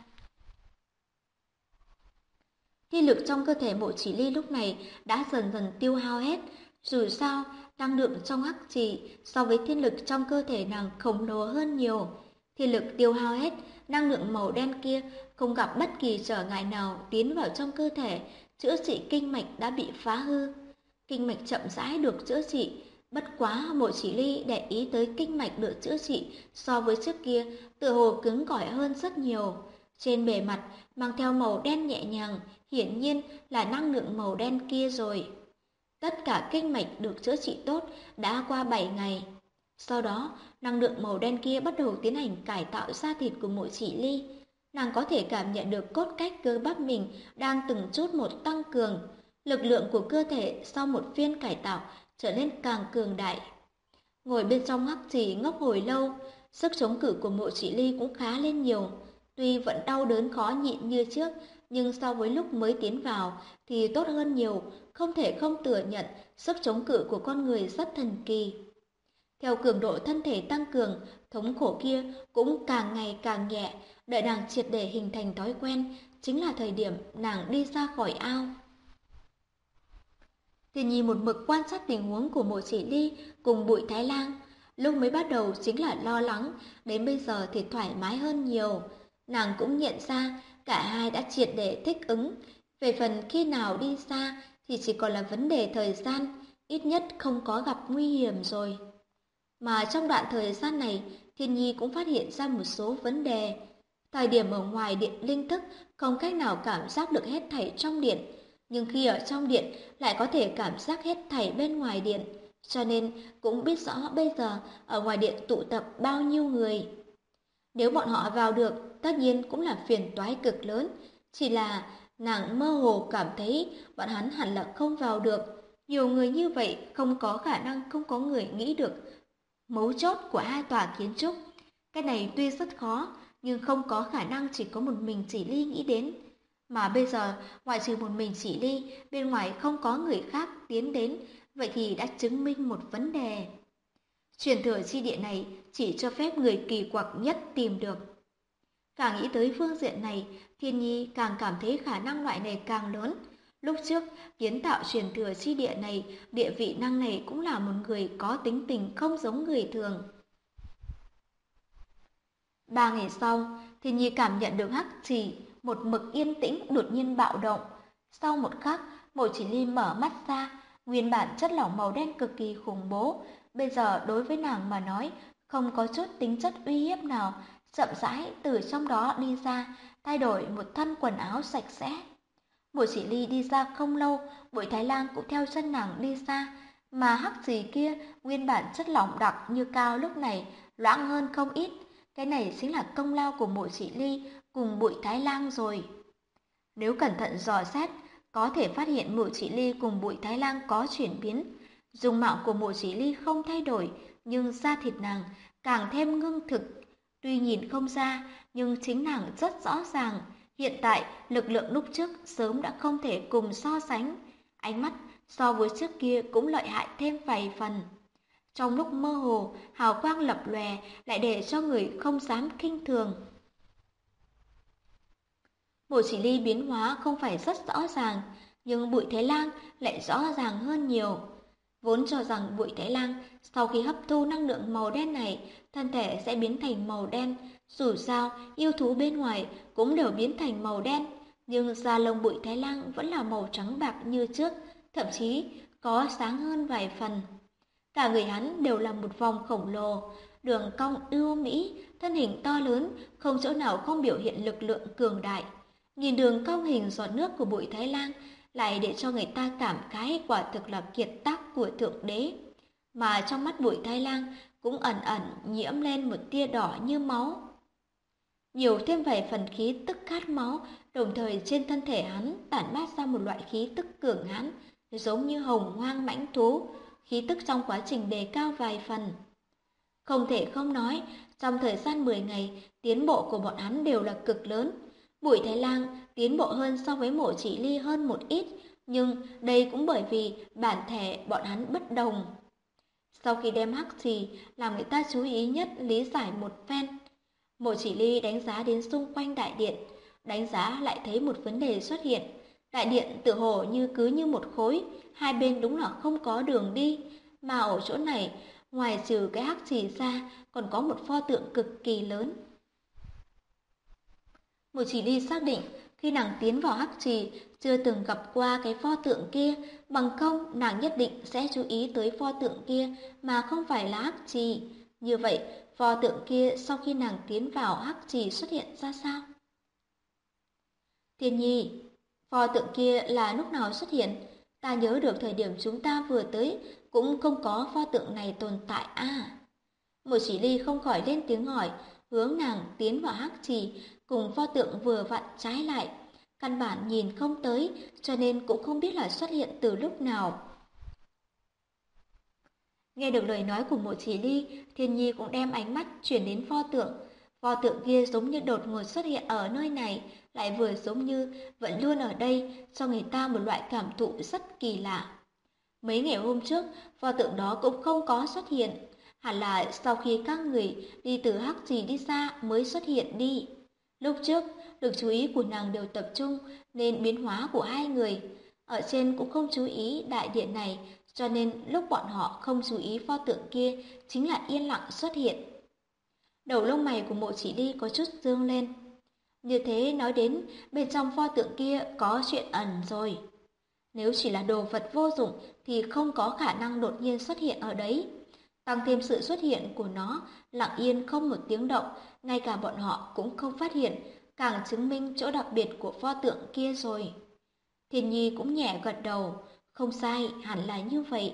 B: Thi lực trong cơ thể Mộ Chỉ Ly lúc này đã dần dần tiêu hao hết, dù sao năng lượng trong hắc trì so với thiên lực trong cơ thể nàng khổng lồ hơn nhiều. Thiên lực tiêu hao hết, năng lượng màu đen kia không gặp bất kỳ trở ngại nào tiến vào trong cơ thể, chữa trị kinh mạch đã bị phá hư. Kinh mạch chậm rãi được chữa trị, bất quá Mộ Chỉ Ly để ý tới kinh mạch được chữa trị so với trước kia tựa hồ cứng cỏi hơn rất nhiều. Trên bề mặt mang theo màu đen nhẹ nhàng, hiển nhiên là năng lượng màu đen kia rồi. Tất cả kinh mạch được chữa trị tốt đã qua 7 ngày. Sau đó, năng lượng màu đen kia bắt đầu tiến hành cải tạo da thịt của Mộ Chỉ Ly. Nàng có thể cảm nhận được cốt cách cơ bắp mình đang từng chút một tăng cường. Lực lượng của cơ thể sau một phiên cải tạo trở nên càng cường đại. Ngồi bên trong hắc trì ngốc hồi lâu, sức chống cự của Mộ Chỉ Ly cũng khá lên nhiều. Tuy vẫn đau đớn khó nhịn như trước, nhưng so với lúc mới tiến vào thì tốt hơn nhiều, không thể không thừa nhận sức chống cự của con người rất thần kỳ. Theo cường độ thân thể tăng cường, thống khổ kia cũng càng ngày càng nhẹ, đợi nàng triệt để hình thành thói quen, chính là thời điểm nàng đi ra khỏi ao. Thiên Nhi một mực quan sát tình huống của Mộ Chỉ Ly cùng Bụi Thái Lang. Lúc mới bắt đầu chính là lo lắng, đến bây giờ thì thoải mái hơn nhiều. Nàng cũng nhận ra cả hai đã triệt để thích ứng. Về phần khi nào đi xa thì chỉ còn là vấn đề thời gian, ít nhất không có gặp nguy hiểm rồi. Mà trong đoạn thời gian này, Thiên Nhi cũng phát hiện ra một số vấn đề. Thời điểm ở ngoài điện linh thức không cách nào cảm giác được hết thảy trong điện, nhưng khi ở trong điện lại có thể cảm giác hết thảy bên ngoài điện, cho nên cũng biết rõ bây giờ ở ngoài điện tụ tập bao nhiêu người. Nếu bọn họ vào được, tất nhiên cũng là phiền toái cực lớn, chỉ là nàng mơ hồ cảm thấy bọn hắn hẳn là không vào được. Nhiều người như vậy không có khả năng không có người nghĩ được mấu chốt của hai tòa kiến trúc. Cái này tuy rất khó, nhưng không có khả năng chỉ có một mình Chỉ Ly nghĩ đến. Mà bây giờ, ngoại trừ một mình Chỉ Ly, bên ngoài không có người khác tiến đến, vậy thì đã chứng minh một vấn đề. Truyền thừa chi địa này chỉ cho phép người kỳ quặc nhất tìm được. Càng nghĩ tới phương diện này, Thiên Nhi càng cảm thấy khả năng loại này càng lớn. Lúc trước, kiến tạo truyền thừa chi địa này, địa vị năng này cũng là một người có tính tình không giống người thường. 3 ngày sau, Thiên Nhi cảm nhận được Hắc Trì một mực yên tĩnh đột nhiên bạo động. Sau một khắc, Mộ Chỉ Ly mở mắt ra, nguyên bản chất lỏng màu đen cực kỳ khủng bố, bây giờ đối với nàng mà nói, không có chút tính chất uy hiếp nào, chậm rãi từ trong đó đi ra, thay đổi một thân quần áo sạch sẽ. Mộ Chỉ Ly đi ra không lâu, Bụi Thái Lang cũng theo chân nàng đi ra, mà Hắc Trì kia nguyên bản chất lỏng đặc như cao lúc này loãng hơn không ít. Cái này chính là công lao của Mộ Chỉ Ly cùng Bụi Thái Lang rồi. Nếu cẩn thận dò xét, có thể phát hiện Mộ Chỉ Ly cùng Bụi Thái Lang có chuyển biến. Dung mạo của Mộ Chỉ Ly không thay đổi, nhưng da thịt nàng càng thêm ngưng thực. Tuy nhìn không ra, nhưng chính nàng rất rõ ràng. Hiện tại, lực lượng lúc trước sớm đã không thể cùng so sánh. Ánh mắt so với trước kia cũng lợi hại thêm vài phần. Trong lúc mơ hồ, hào quang lập lòe lại để cho người không dám khinh thường. Mộ Chỉ Ly biến hóa không phải rất rõ ràng, nhưng Bụi Thái Lang lại rõ ràng hơn nhiều. Vốn cho rằng Bụi Thái Lang sau khi hấp thu năng lượng màu đen này, thân thể sẽ biến thành màu đen. Dù sao, yêu thú bên ngoài cũng đều biến thành màu đen, nhưng da lông Bụi Thái Lang vẫn là màu trắng bạc như trước, thậm chí có sáng hơn vài phần. Cả người hắn đều là một vòng khổng lồ, đường cong ưu mỹ, thân hình to lớn, không chỗ nào không biểu hiện lực lượng cường đại. Nhìn đường cong hình giọt nước của Bụi Thái Lang lại để cho người ta cảm khái quả thực là kiệt tác của Thượng Đế. Mà trong mắt Bụi Thái Lang cũng ẩn ẩn nhiễm lên một tia đỏ như máu. Nhiều thêm vài phần khí tức khát máu, đồng thời trên thân thể hắn tản mát ra một loại khí tức cường hãn, giống như hồng hoang mãnh thú, khí tức trong quá trình đề cao vài phần. Không thể không nói, trong thời gian 10 ngày, tiến bộ của bọn hắn đều là cực lớn. Bụi Thái Lang tiến bộ hơn so với Mộ Chỉ Ly hơn một ít, nhưng đây cũng bởi vì bản thể bọn hắn bất đồng. Sau khi đem Hắc Trì làm người ta chú ý nhất lý giải một phen, Mộ Chỉ Ly đánh giá đến xung quanh đại điện, đánh giá lại thấy một vấn đề xuất hiện. Đại điện tựa hồ cứ như một khối, hai bên đúng là không có đường đi, mà ở chỗ này, ngoài trừ cái Hắc Trì ra, còn có một pho tượng cực kỳ lớn. Mộ Chỉ Ly xác định khi nàng tiến vào Hắc Trì chưa từng gặp qua cái pho tượng kia, bằng không nàng nhất định sẽ chú ý tới pho tượng kia mà không phải là Hắc Trì. Như vậy, pho tượng kia sau khi nàng tiến vào Hắc Trì xuất hiện ra sao? Thiên Nhi, pho tượng kia là lúc nào xuất hiện? Ta nhớ được thời điểm chúng ta vừa tới cũng không có pho tượng này tồn tại à? Mộ Chỉ Ly không khỏi lên tiếng hỏi, hướng nàng tiến vào Hắc Trì cùng pho tượng vừa vặn trái lại. Căn bản nhìn không tới, cho nên cũng không biết là xuất hiện từ lúc nào. Nghe được lời nói của Mộ Chỉ Ly, Thiên Nhi cũng đem ánh mắt chuyển đến pho tượng. Pho tượng kia giống như đột ngột xuất hiện ở nơi này, lại vừa giống như vẫn luôn ở đây, cho người ta một loại cảm thụ rất kỳ lạ. Mấy ngày hôm trước, pho tượng đó cũng không có xuất hiện. Hẳn là sau khi các người đi từ Hắc Trì đi xa mới xuất hiện đi. Lúc trước, lực chú ý của nàng đều tập trung nên biến hóa của hai người. Ở trên cũng không chú ý đại điện này, cho nên lúc bọn họ không chú ý pho tượng kia chính là yên lặng xuất hiện. Đầu lông mày của Mộ Chỉ Ly có chút dương lên. Như thế nói đến, bên trong pho tượng kia có chuyện ẩn rồi. Nếu chỉ là đồ vật vô dụng thì không có khả năng đột nhiên xuất hiện ở đấy. Tăng thêm sự xuất hiện của nó, lặng yên không một tiếng động, ngay cả bọn họ cũng không phát hiện, càng chứng minh chỗ đặc biệt của pho tượng kia rồi. Thiên Nhi cũng nhẹ gật đầu, không sai, hẳn là như vậy.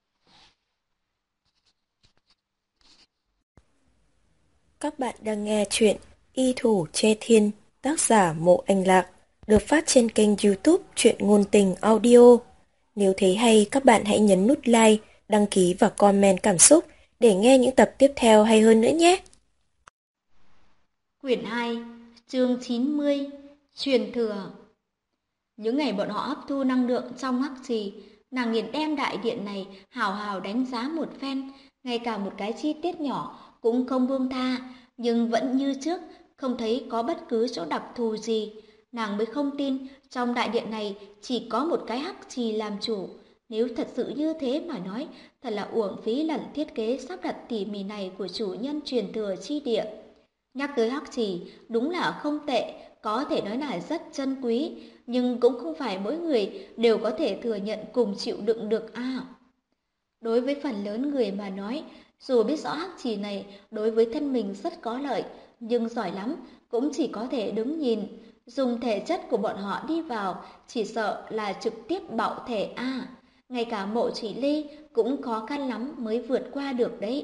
A: Các bạn đang nghe chuyện Y Thủ Che Thiên, tác giả Mộ Anh Lạc, được phát trên kênh YouTube Truyện Ngôn Tình Audio. Nếu thấy hay, các bạn hãy nhấn nút like, đăng ký và comment cảm xúc để nghe những tập tiếp theo hay hơn nữa nhé.
B: Quyển 2, chương 90, truyền thừa. Những ngày bọn họ hấp thu năng lượng trong hắc trì, nàng liền đem đại điện này hào hào đánh giá một phen, ngay cả một cái chi tiết nhỏ cũng không buông tha, nhưng vẫn như trước, không thấy có bất cứ chỗ đặc thù gì. Nàng mới không tin trong đại điện này chỉ có một cái hắc trì làm chủ. Nếu thật sự như thế mà nói, thật là uổng phí lần thiết kế sắp đặt tỉ mỉ này của chủ nhân truyền thừa chi địa. Nhắc tới hắc trì, đúng là không tệ, có thể nói là rất chân quý, nhưng cũng không phải mỗi người đều có thể thừa nhận cùng chịu đựng được a. Đối với phần lớn người mà nói, dù biết rõ hắc trì này đối với thân mình rất có lợi, nhưng giỏi lắm cũng chỉ có thể đứng nhìn. Dùng thể chất của bọn họ đi vào, chỉ sợ là trực tiếp bạo thể a. Ngay cả Mộ Chỉ Ly cũng khó khăn lắm mới vượt qua được đấy.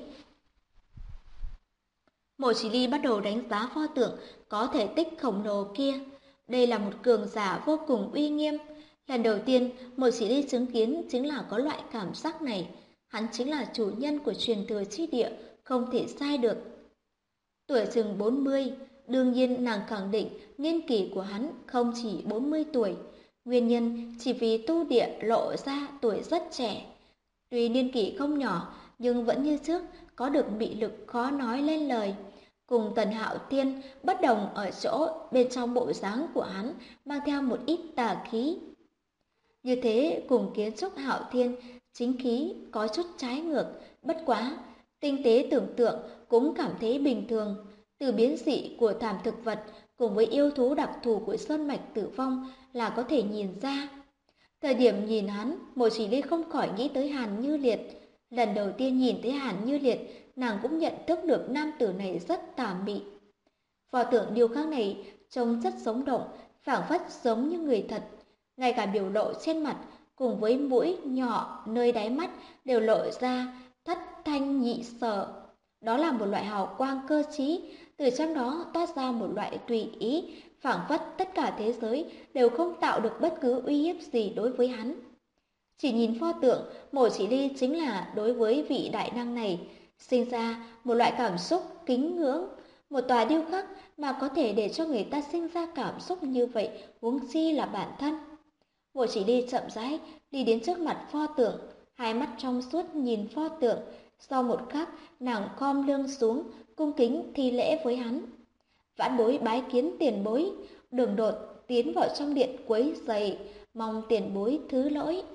B: Mộ Chỉ Ly bắt đầu đánh giá pho tượng có thể tích khổng lồ kia. Đây là một cường giả vô cùng uy nghiêm. Lần đầu tiên Mộ Chỉ Ly chứng kiến chính là có loại cảm giác này. Hắn chính là chủ nhân của truyền thừa chi địa, không thể sai được. Tuổi chừng 40, đương nhiên nàng khẳng định niên kỷ của hắn không chỉ 40 tuổi. Nguyên nhân chỉ vì tu địa lộ ra tuổi rất trẻ. Tuy niên kỷ không nhỏ, nhưng vẫn như trước có được mị lực khó nói lên lời. Cùng Tần Hạo Thiên bất đồng ở chỗ bên trong bộ dáng của hắn mang theo một ít tà khí. Như thế cùng kiến trúc Hạo Thiên chính khí có chút trái ngược, bất quá tinh tế tưởng tượng cũng cảm thấy bình thường. Từ biến dị của thảm thực vật cùng với yêu thú đặc thù của sơn mạch tử vong là có thể nhìn ra. Thời điểm nhìn hắn, Mộ Chỉ Ly không khỏi nghĩ tới Hàn Như Liệt. Lần đầu tiên nhìn thấy Hàn Như Liệt, nàng cũng nhận thức được nam tử này rất tà mị. Pho tượng điêu khắc này trông rất sống động, phảng phất giống như người thật. Ngay cả biểu lộ trên mặt cùng với mũi nhỏ nơi đáy mắt đều lộ ra thất thanh nhị sở. Đó là một loại hào quang cơ trí, từ trong đó toát ra một loại tùy ý, phảng phất tất cả thế giới đều không tạo được bất cứ uy hiếp gì đối với hắn. Chỉ nhìn pho tượng, Mộ Chỉ Ly chính là đối với vị đại năng này sinh ra một loại cảm xúc kính ngưỡng. Một tòa điêu khắc mà có thể để cho người ta sinh ra cảm xúc như vậy, huống chi là bản thân. Mộ Chỉ Ly chậm rãi đi đến trước mặt pho tượng, hai mắt trong suốt nhìn pho tượng. Sau một khắc, nàng khom lưng xuống, cung kính thi lễ với hắn. Vãn bối bái kiến tiền bối, đường đột tiến vào trong điện quấy rầy, mong tiền bối thứ lỗi.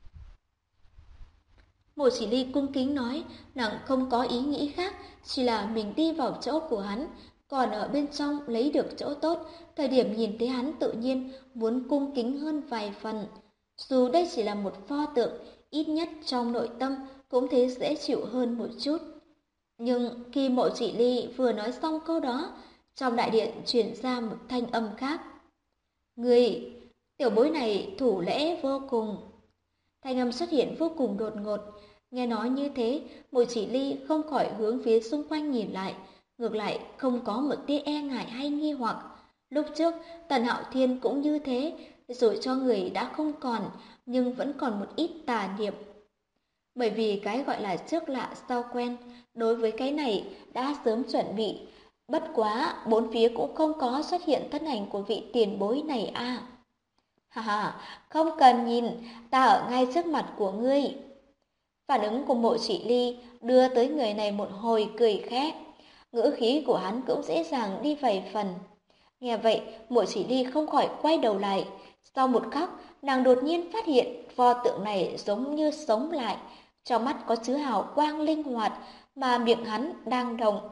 B: Mộ Chỉ Ly cung kính nói, nàng không có ý nghĩ khác, chỉ là mình đi vào chỗ của hắn, còn ở bên trong lấy được chỗ tốt. Thời điểm nhìn thấy hắn tự nhiên muốn cung kính hơn vài phần. Dù đây chỉ là một pho tượng, ít nhất trong nội tâm cũng thấy dễ chịu hơn một chút. Nhưng khi Mộ Chỉ Ly vừa nói xong câu đó, trong đại điện truyền ra một thanh âm khác. Người, tiểu bối này thủ lễ vô cùng. Thanh âm xuất hiện vô cùng đột ngột. Nghe nói như thế, Mộ Chỉ Ly không khỏi hướng phía xung quanh nhìn lại, ngược lại không có một tia e ngại hay nghi hoặc. Lúc trước, Tần Hạo Thiên cũng như thế, rồi cho người đã không còn, nhưng vẫn còn một ít tà niệm. Bởi vì cái gọi là trước lạ sau quen, đối với cái này đã sớm chuẩn bị. Bất quá, bốn phía cũng không có xuất hiện thân ảnh của vị tiền bối này à. Ha ha, không cần nhìn, ta ở ngay trước mặt của ngươi. Phản ứng của Mộ Chỉ Ly đưa tới người này một hồi cười khẽ. Ngữ khí của hắn cũng dễ dàng đi vài phần. Nghe vậy, Mộ Chỉ Ly không khỏi quay đầu lại. Sau một khắc, nàng đột nhiên phát hiện pho tượng này giống như sống lại, trong mắt có chứa hào quang linh hoạt mà miệng hắn đang động.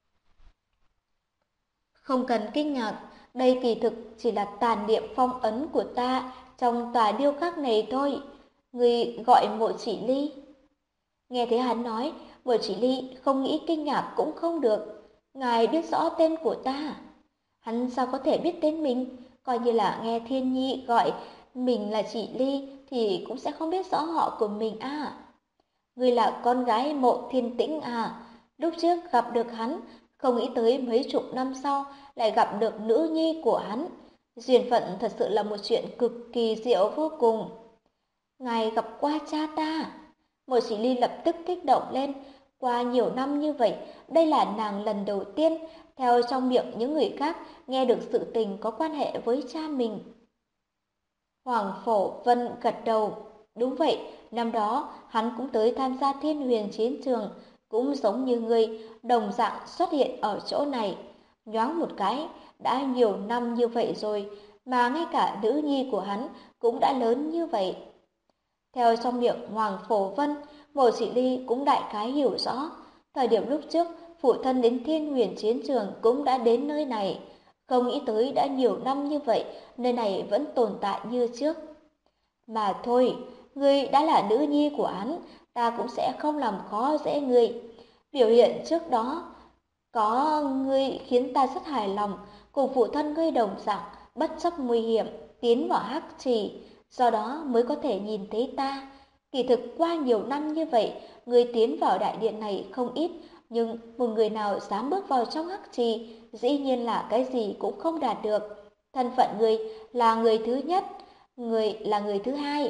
B: Không cần kinh ngạc, đây kỳ thực chỉ là tàn niệm phong ấn của ta trong tòa điêu khắc này thôi. Người gọi Mộ Chỉ Ly. Nghe thấy hắn nói, Mộ Chỉ Ly không nghĩ kinh ngạc cũng không được. Ngài biết rõ tên của ta. Hắn sao có thể biết tên mình? Coi như là nghe Thiên Nhi gọi mình là Chỉ Ly thì cũng sẽ không biết rõ họ của mình à. Ngươi là con gái Mộ Thiên Tĩnh à? Lúc trước gặp được hắn, không nghĩ tới mấy chục năm sau lại gặp được nữ nhi của hắn. Duyên phận thật sự là một chuyện cực kỳ diệu vô cùng. Ngài gặp qua cha ta. Mộ Chỉ Ly lập tức kích động lên. Qua nhiều năm như vậy, đây là nàng lần đầu tiên theo trong miệng những người khác nghe được sự tình có quan hệ với cha mình. Hoàng Phổ Vân gật đầu. Đúng vậy, năm đó hắn cũng tới tham gia Thiên Huyền chiến trường, cũng giống như ngươi, đồng dạng xuất hiện ở chỗ này. Nhoáng một cái, đã nhiều năm như vậy rồi, mà ngay cả nữ nhi của hắn cũng đã lớn như vậy. Theo trong miệng Hoàng Phổ Vân, Mộ Chỉ Ly cũng đại khái hiểu rõ, thời điểm lúc trước phụ thân đến Thiên Huyền chiến trường cũng đã đến nơi này. Không nghĩ tới đã nhiều năm như vậy, nơi này vẫn tồn tại như trước. Mà thôi, ngươi đã là nữ nhi của hắn, ta cũng sẽ không làm khó dễ ngươi. Biểu hiện trước đó có ngươi khiến ta rất hài lòng, cùng phụ thân ngươi đồng dạng, bất chấp nguy hiểm, tiến vào hắc trì, do đó mới có thể nhìn thấy ta. Kỳ thực qua nhiều năm như vậy, ngươi tiến vào đại điện này không ít, nhưng một người nào dám bước vào trong hắc trì, dĩ nhiên là cái gì cũng không đạt được. Thân phận ngươi là người thứ nhất, người là người thứ hai.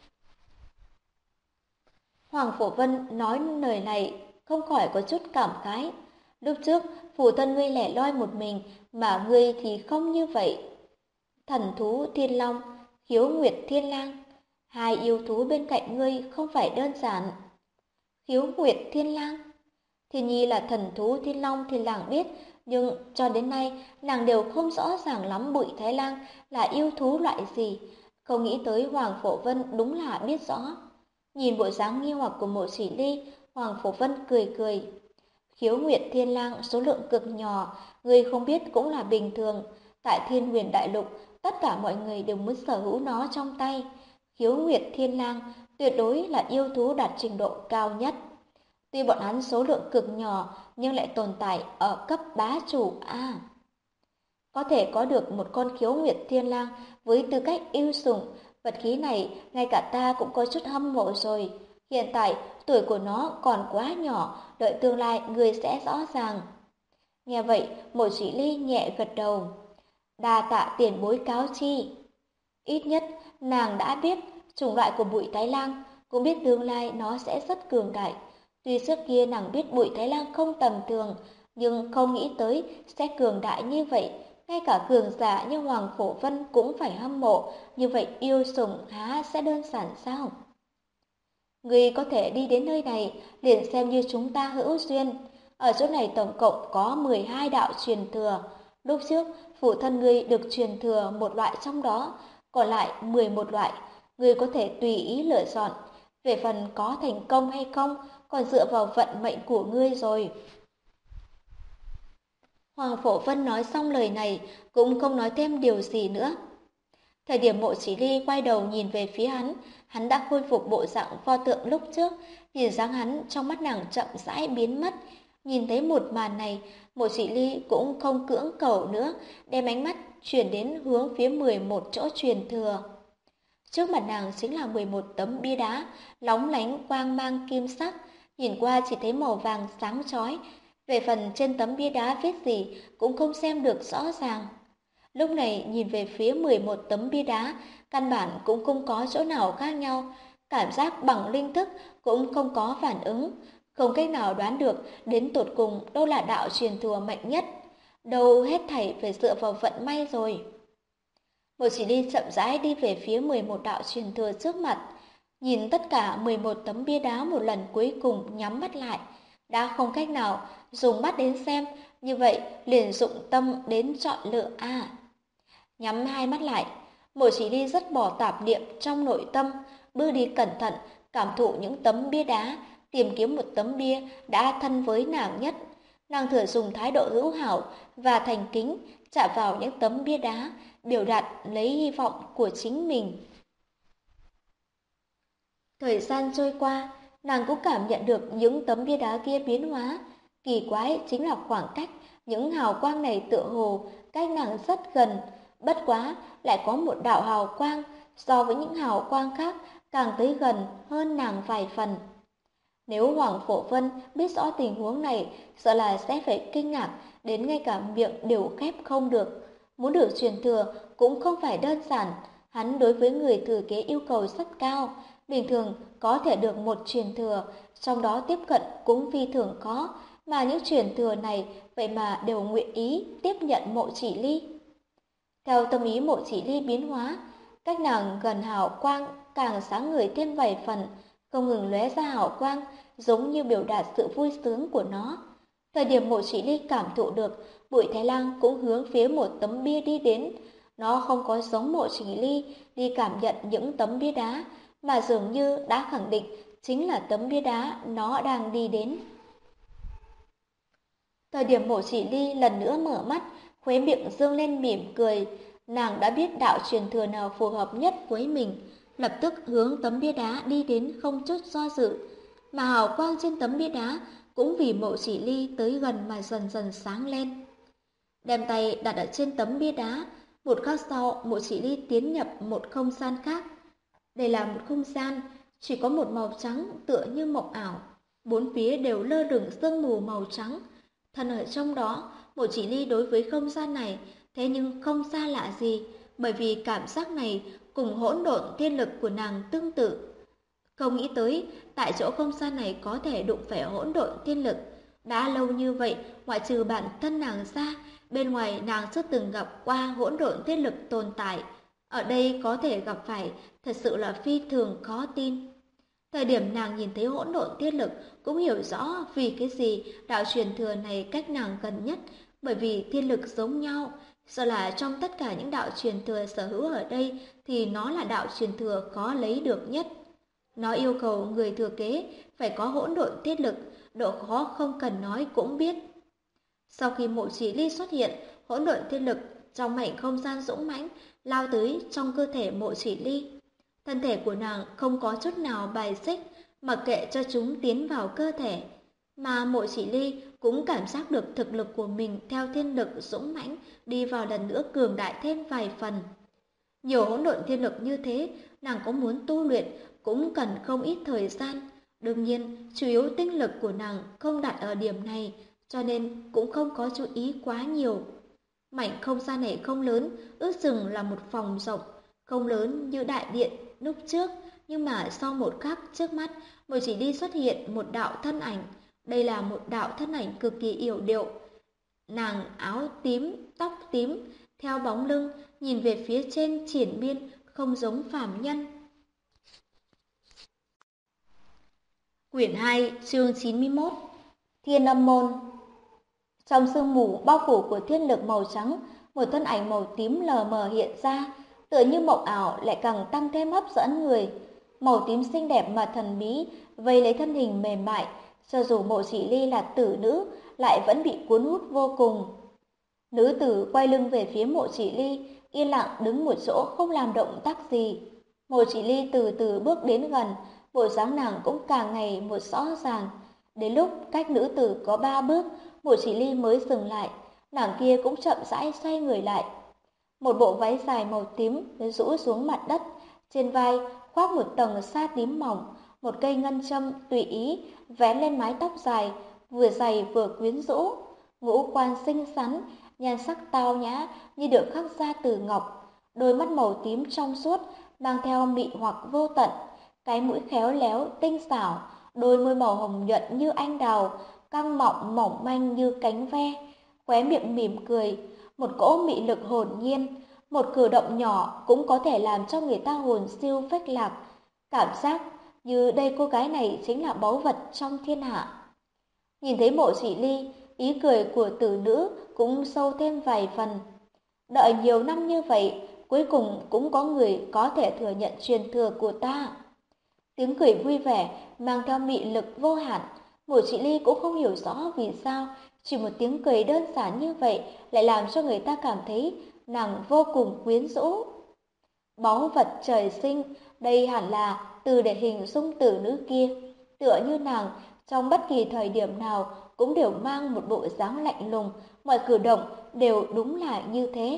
B: Hoàng Phổ Vân nói lời này không khỏi có chút cảm khái. Lúc trước, phụ thân ngươi lẻ loi một mình, mà ngươi thì không như vậy. Thần thú Thiên Long, Khiếu Nguyệt Thiên Lang, hai yêu thú bên cạnh ngươi không phải đơn giản. Khiếu Nguyệt Thiên Lang, Thiên Nhi là thần thú Thiên Long thì nàng biết, nhưng cho đến nay nàng đều không rõ ràng lắm Bụi Thái Lang là yêu thú loại gì. Không nghĩ tới Hoàng Phổ Vân đúng là biết rõ. Nhìn bộ dáng nghi hoặc của Mộ Chỉ Ly, Hoàng Phổ Vân cười cười. Khiếu Nguyệt Thiên Lang số lượng cực nhỏ, người không biết cũng là bình thường. Tại Thiên Huyền Đại Lục, tất cả mọi người đều muốn sở hữu nó trong tay. Khiếu Nguyệt Thiên Lang tuyệt đối là yêu thú đạt trình độ cao nhất. Tuy bọn hắn số lượng cực nhỏ, nhưng lại tồn tại ở cấp bá chủ A. Có thể có được một con Khiếu Nguyệt Thiên Lang với tư cách yêu sủng, vật khí này ngay cả ta cũng có chút hâm mộ rồi. Hiện tại tuổi của nó còn quá nhỏ, đợi tương lai người sẽ rõ ràng. Nghe vậy, Mộ Chỉ Ly nhẹ gật đầu. Đa tạ tiền bối cáo chi. Ít nhất nàng đã biết chủng loại của Bụi Thái Lang, cũng biết tương lai nó sẽ rất cường đại. Tuy trước kia nàng biết Bụi Thái Lang không tầm thường, nhưng không nghĩ tới sẽ cường đại như vậy. Ngay cả cường giả như Hoàng Phổ Vân cũng phải hâm mộ, như vậy yêu sủng há sẽ đơn giản sao? Ngươi có thể đi đến nơi này, liền xem như chúng ta hữu duyên. Ở chỗ này tổng cộng có 12 đạo truyền thừa. Lúc trước, phụ thân ngươi được truyền thừa một loại trong đó, còn lại 11 loại. Ngươi có thể tùy ý lựa chọn. Về phần có thành công hay không, còn dựa vào vận mệnh của ngươi rồi. Hoàng Phổ Vân nói xong lời này, cũng không nói thêm điều gì nữa. Thời điểm Mộ Chỉ Ly quay đầu nhìn về phía hắn đã khôi phục bộ dạng pho tượng lúc trước, nhìn dáng hắn trong mắt nàng chậm rãi biến mất. Nhìn thấy một màn này, Mộ Chỉ Ly cũng không cưỡng cầu nữa, đem ánh mắt chuyển đến hướng phía 11 chỗ truyền thừa. Trước mặt nàng chính là 11 tấm bia đá, lóng lánh quang mang kim sắc, nhìn qua chỉ thấy màu vàng sáng chói. Về phần trên tấm bia đá viết gì cũng không xem được rõ ràng. Lúc này nhìn về phía 11 tấm bia đá, căn bản cũng không có chỗ nào khác nhau, cảm giác bằng linh thức cũng không có phản ứng, không cách nào đoán được đến tột cùng đâu là đạo truyền thừa mạnh nhất, đâu hết thảy phải dựa vào vận may rồi. Một chỉ đi chậm rãi đi về phía 11 đạo truyền thừa trước mặt, nhìn tất cả 11 tấm bia đá một lần cuối cùng nhắm mắt lại, đã không cách nào dùng mắt đến xem, như vậy liền dụng tâm đến chọn lựa a. Nhắm hai mắt lại, Mộ Chỉ Ly rất bỏ tạp niệm trong nội tâm, bước đi cẩn thận, cảm thụ những tấm bia đá, tìm kiếm một tấm bia đã thân với nàng nhất. Nàng thử dùng thái độ hữu hảo và thành kính chạm vào những tấm bia đá, biểu đạt lấy hy vọng của chính mình. Thời gian trôi qua, nàng cũng cảm nhận được những tấm bia đá kia biến hóa. Kỳ quái chính là khoảng cách, những hào quang này tựa hồ cách nàng rất gần, bất quá lại có một đạo hào quang so với những hào quang khác càng tới gần hơn nàng vài phần. Nếu Hoàng Phổ Vân biết rõ tình huống này, sợ là sẽ phải kinh ngạc đến ngay cả miệng đều khép không được. Muốn được truyền thừa cũng không phải đơn giản, hắn đối với người thừa kế yêu cầu rất cao. Bình thường có thể được một truyền thừa, trong đó tiếp cận cũng phi thường khó, mà những truyền thừa này vậy mà đều nguyện ý tiếp nhận Mộ Chỉ Ly. Theo tâm ý Mộ Chỉ Ly biến hóa, cách nàng gần hào quang càng sáng ngời thêm vài phần, không ngừng lóe ra hào quang, giống như biểu đạt sự vui sướng của nó. Thời điểm Mộ Chỉ Ly cảm thụ được, Bụi Thái Lang cũng hướng phía một tấm bia đi đến. Nó không có giống Mộ Chỉ Ly đi cảm nhận những tấm bia đá, mà dường như đã khẳng định chính là tấm bia đá nó đang đi đến. Thời điểm Mộ Chỉ Ly lần nữa mở mắt, khóe miệng dương lên mỉm cười, nàng đã biết đạo truyền thừa nào phù hợp nhất với mình, lập tức hướng tấm bia đá đi đến không chút do dự, mà hào quang trên tấm bia đá cũng vì Mộ Chỉ Ly tới gần mà dần dần sáng lên. Đem tay đặt ở trên tấm bia đá, một khắc sau Mộ Chỉ Ly tiến nhập một không gian khác. Đây là một không gian chỉ có một màu trắng tựa như mộng ảo, bốn phía đều lơ lửng sương mù màu trắng. Thân ở trong đó, Mộ Chỉ Ly đối với không gian này thế nhưng không xa lạ gì, bởi vì cảm giác này cùng hỗn độn thiên lực của nàng tương tự. Không nghĩ tới, tại chỗ không gian này có thể đụng phải hỗn độn thiên lực. Đã lâu như vậy, ngoại trừ bản thân nàng ra, bên ngoài nàng chưa từng gặp qua hỗn độn thiên lực tồn tại. Ở đây có thể gặp phải, thật sự là phi thường khó tin. Thời điểm nàng nhìn thấy hỗn độn thiên lực cũng hiểu rõ vì cái gì đạo truyền thừa này cách nàng gần nhất, bởi vì thiên lực giống nhau. Sợ là trong tất cả những đạo truyền thừa sở hữu ở đây thì nó là đạo truyền thừa khó lấy được nhất. Nó yêu cầu người thừa kế phải có hỗn độn thiết lực, độ khó không cần nói cũng biết. Sau khi Mộ Chỉ Ly xuất hiện, hỗn độn thiên lực trong mảnh không gian dũng mãnh lao tới trong cơ thể Mộ Chỉ Ly. Thân thể của nàng không có chút nào bài xích, mặc kệ cho chúng tiến vào cơ thể. Mà Mộ Chỉ Ly cũng cảm giác được thực lực của mình theo thiên lực dũng mãnh đi vào lần nữa cường đại thêm vài phần. Nhiều hỗn độn thiên lực như thế, nàng có muốn tu luyện cũng cần không ít thời gian. Đương nhiên, chủ yếu tinh lực của nàng không đặt ở điểm này, cho nên cũng không có chú ý quá nhiều. Mảnh không gian này không lớn, ước chừng là một phòng rộng, không lớn như đại điện lúc trước, nhưng mà sau một khắc trước mắt, Mộ Chỉ Ly xuất hiện một đạo thân ảnh. Đây là một đạo thân ảnh cực kỳ yểu điệu. Nàng áo tím, tóc tím, theo bóng lưng, nhìn về phía trên triển miên, không giống phàm nhân. Quyển 2, chương 91. Thiên Âm Môn. Trong sương mù bao phủ của thiên lực màu trắng, một thân ảnh màu tím lờ mờ hiện ra, tựa như mộng ảo lại càng tăng thêm hấp dẫn người. Màu tím xinh đẹp mà thần bí, vây lấy thân hình mềm mại, cho dù Mộ Chỉ Ly là tử nữ, lại vẫn bị cuốn hút vô cùng. Nữ tử quay lưng về phía Mộ Chỉ Ly, yên lặng đứng một chỗ không làm động tác gì. Mộ Chỉ Ly từ từ bước đến gần, bộ dáng nàng cũng càng ngày một rõ ràng. Đến lúc cách nữ tử có 3 bước, Mộ Chỉ Ly mới dừng lại, nàng kia cũng chậm rãi xoay người lại. Một bộ váy dài màu tím rũ xuống mặt đất, trên vai khoác một tầng sa tím mỏng, một cây ngân châm tùy ý vén lên mái tóc dài, vừa dày vừa quyến rũ, ngũ quan xinh xắn, nhan sắc tao nhã như được khắc ra từ ngọc, đôi mắt màu tím trong suốt mang theo mị hoặc vô tận, cái mũi khéo léo tinh xảo, đôi môi màu hồng nhuận như anh đào, căng mọng mỏng manh như cánh ve, khóe miệng mỉm cười, một cỗ mị lực hồn nhiên, một cử động nhỏ cũng có thể làm cho người ta hồn siêu phách lạc, cảm giác như đây cô gái này chính là báu vật trong thiên hạ. Nhìn thấy Mộ Chỉ Ly, ý cười của tử nữ cũng sâu thêm vài phần. Đợi nhiều năm như vậy, cuối cùng cũng có người có thể thừa nhận truyền thừa của ta. Tiếng cười vui vẻ, mang theo mị lực vô hạn. Mộ Chị Ly cũng không hiểu rõ vì sao chỉ một tiếng cười đơn giản như vậy lại làm cho người ta cảm thấy nàng vô cùng quyến rũ. Báu vật trời sinh, đây hẳn là từ để hình dung tử nữ kia. Tựa như nàng, trong bất kỳ thời điểm nào cũng đều mang một bộ dáng lạnh lùng, mọi cử động đều đúng là như thế.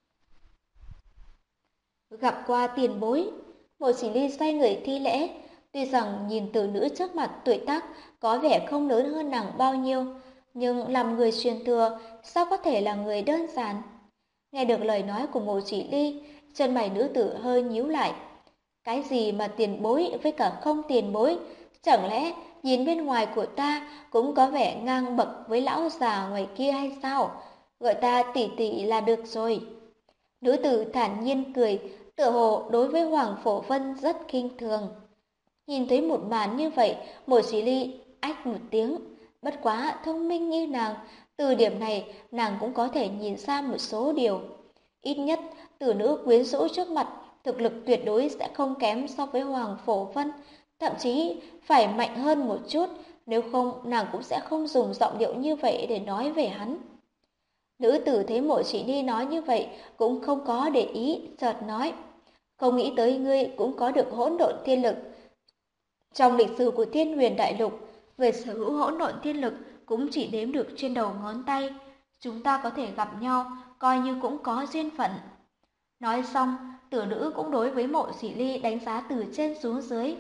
B: Gặp qua tiền bối, Mộ Chỉ Ly xoay người thi lễ. Tuy rằng nhìn tử nữ trước mặt tuổi tác có vẻ không lớn hơn nàng bao nhiêu, nhưng làm người truyền thừa sao có thể là người đơn giản. Nghe được lời nói của Mộ Chỉ Ly, chân mày nữ tử hơi nhíu lại. Cái gì mà tiền bối với cả không tiền bối, chẳng lẽ nhìn bên ngoài của ta cũng có vẻ ngang bậc với lão già ngoài kia hay sao? Gọi ta tỷ tỷ là được rồi. Nữ tử thản nhiên cười, tựa hồ đối với Hoàng Phổ Vân rất khinh thường. Nhìn thấy một màn như vậy, Mộ Chỉ Ly ách một tiếng. Bất quá thông minh như nàng, từ điểm này nàng cũng có thể nhìn ra một số điều. Ít nhất, tử nữ quyến rũ trước mặt, thực lực tuyệt đối sẽ không kém so với Hoàng Phổ Vân, thậm chí phải mạnh hơn một chút, nếu không nàng cũng sẽ không dùng giọng điệu như vậy để nói về hắn. Nữ tử thấy Mộ Chỉ Ly nói như vậy cũng không có để ý, chợt nói: không nghĩ tới ngươi cũng có được hỗn độn thiên lực. Trong lịch sử của Thiên Huyền Đại Lục, về sở hữu hỗn độn thiên lực cũng chỉ đếm được trên đầu ngón tay. Chúng ta có thể gặp nhau, coi như cũng có duyên phận. Nói xong, tử nữ cũng đối với Mộ Chỉ Ly đánh giá từ trên xuống dưới.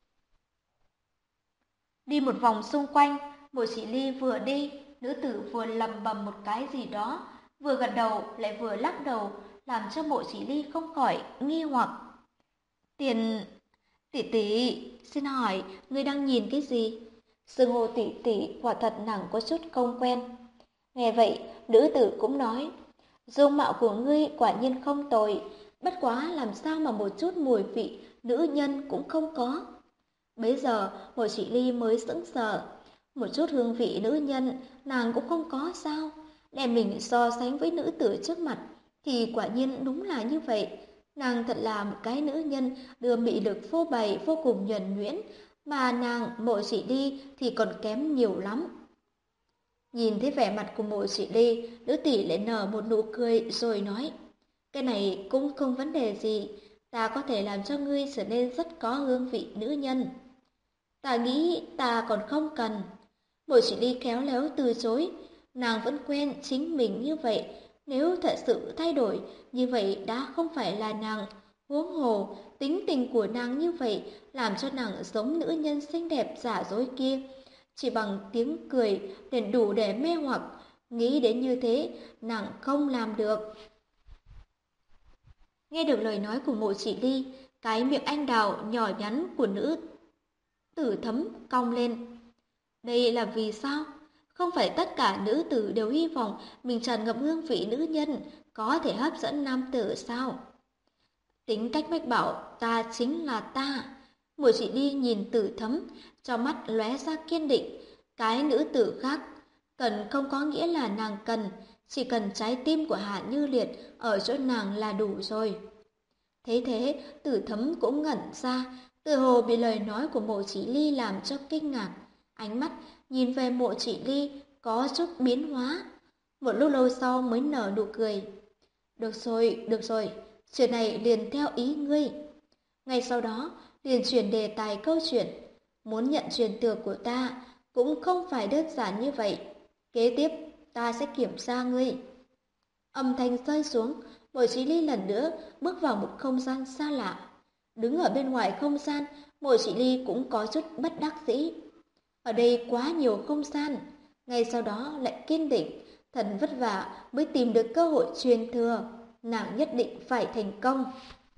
B: Đi một vòng xung quanh, Mộ Chỉ Ly vừa đi, nữ tử vừa lẩm bẩm một cái gì đó, vừa gật đầu lại vừa lắc đầu, làm cho Mộ Chỉ Ly không khỏi nghi hoặc. Tiền tỷ tỷ, xin hỏi, ngươi đang nhìn cái gì? Xưng hô tỷ tỷ quả thật nàng có chút không quen. Nghe vậy, nữ tử cũng nói, dung mạo của ngươi quả nhiên không tồi, bất quá làm sao mà một chút mùi vị nữ nhân cũng không có. Bấy giờ, Mộ Chỉ Ly mới sững sờ, một chút hương vị nữ nhân nàng cũng không có sao? Để mình so sánh với nữ tử trước mặt thì quả nhiên đúng là như vậy. Nàng thật là một cái nữ nhân đưa mị lực phô bày vô cùng nhuần nhuyễn, mà nàng Mộ Chỉ Ly thì còn kém nhiều lắm. Nhìn thấy vẻ mặt của Mộ Chỉ Ly, nữ tỷ lại nở một nụ cười rồi nói, cái này cũng không vấn đề gì, ta có thể làm cho ngươi trở nên rất có hương vị nữ nhân. Ta nghĩ ta còn không cần. Mộ Chỉ Ly khéo léo từ chối, nàng vẫn quen chính mình như vậy, nếu thật sự thay đổi, như vậy đã không phải là nàng. Huống hồ, tính tình của nàng như vậy, làm cho nàng giống nữ nhân xinh đẹp giả dối kia. Chỉ bằng tiếng cười liền đủ để mê hoặc, nghĩ đến như thế, nàng không làm được. Nghe được lời nói của Mộ Chỉ Ly, cái miệng anh đào nhỏ nhắn của nữ tử Thấm cong lên. Đây là vì sao? Không phải tất cả nữ tử đều hy vọng mình tràn ngập hương vị nữ nhân, có thể hấp dẫn nam tử sao? Tính cách mách bảo ta chính là ta. Mộ Chỉ Ly nhìn Tử Thấm, trong mắt lóe ra kiên định. Cái nữ tử khác cần không có nghĩa là nàng cần, chỉ cần trái tim của Hạ Như Liệt ở chỗ nàng là đủ rồi. Thế thế, Tử Thấm cũng ngẩn ra, tự hồ bị lời nói của Mộ Chỉ Ly làm cho kinh ngạc. Ánh mắt nhìn về Mộ Chỉ Ly có chút biến hóa. Một lúc lâu sau mới nở nụ cười. Được rồi, chuyện này liền theo ý ngươi. Ngay sau đó, liền chuyển đề tài câu chuyện. Muốn nhận truyền thừa của ta cũng không phải đơn giản như vậy. Kế tiếp, ta sẽ kiểm tra ngươi. Âm thanh rơi xuống, Mộ Chỉ Ly lần nữa bước vào một không gian xa lạ. Đứng ở bên ngoài không gian, Mộ Chỉ Ly cũng có chút bất đắc dĩ. Ở đây quá nhiều không gian, ngay sau đó lại kiên định, thật vất vả mới tìm được cơ hội truyền thừa, nàng nhất định phải thành công.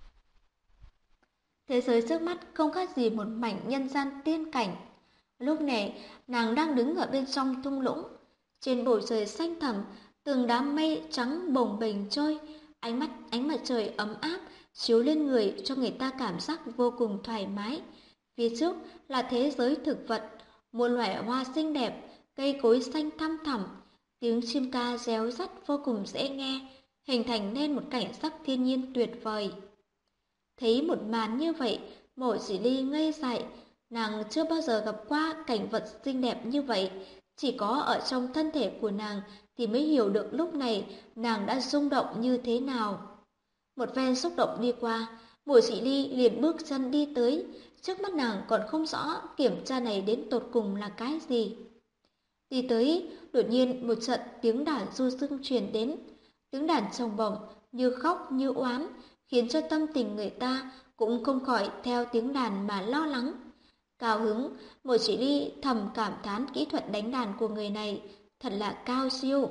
B: Thế giới trước mắt không khác gì một mảnh nhân gian tiên cảnh. Lúc này, nàng đang đứng ở bên trong thung lũng, trên bầu trời xanh thẳm, từng đám mây trắng bồng bềnh trôi, ánh mặt trời ấm áp chiếu lên người cho người ta cảm giác vô cùng thoải mái. Phía trước là thế giới thực vật, muôn loài hoa xinh đẹp, cây cối xanh thăm thẳm, tiếng chim ca réo rắt vô cùng dễ nghe. hình thành nên một cảnh sắc thiên nhiên tuyệt vời. Thấy một màn như vậy, Mộ Chỉ Ly ngây dại, nàng chưa bao giờ gặp qua cảnh vật xinh đẹp như vậy, chỉ có ở trong thân thể của nàng thì mới hiểu được lúc này nàng đã rung động như thế nào. Một phen xúc động đi qua, Mộ Chỉ Ly liền bước chân đi tới, trước mắt nàng còn không rõ kiểm tra này đến tột cùng là cái gì. Đi tới, đột nhiên một trận tiếng đàn du dương truyền đến, tiếng đàn trông bổng như khóc như oán, khiến cho tâm tình người ta cũng không khỏi theo tiếng đàn mà lo lắng. Cao hứng, Mộ Chỉ Ly thầm cảm thán kỹ thuật đánh đàn của người này thật là cao siêu.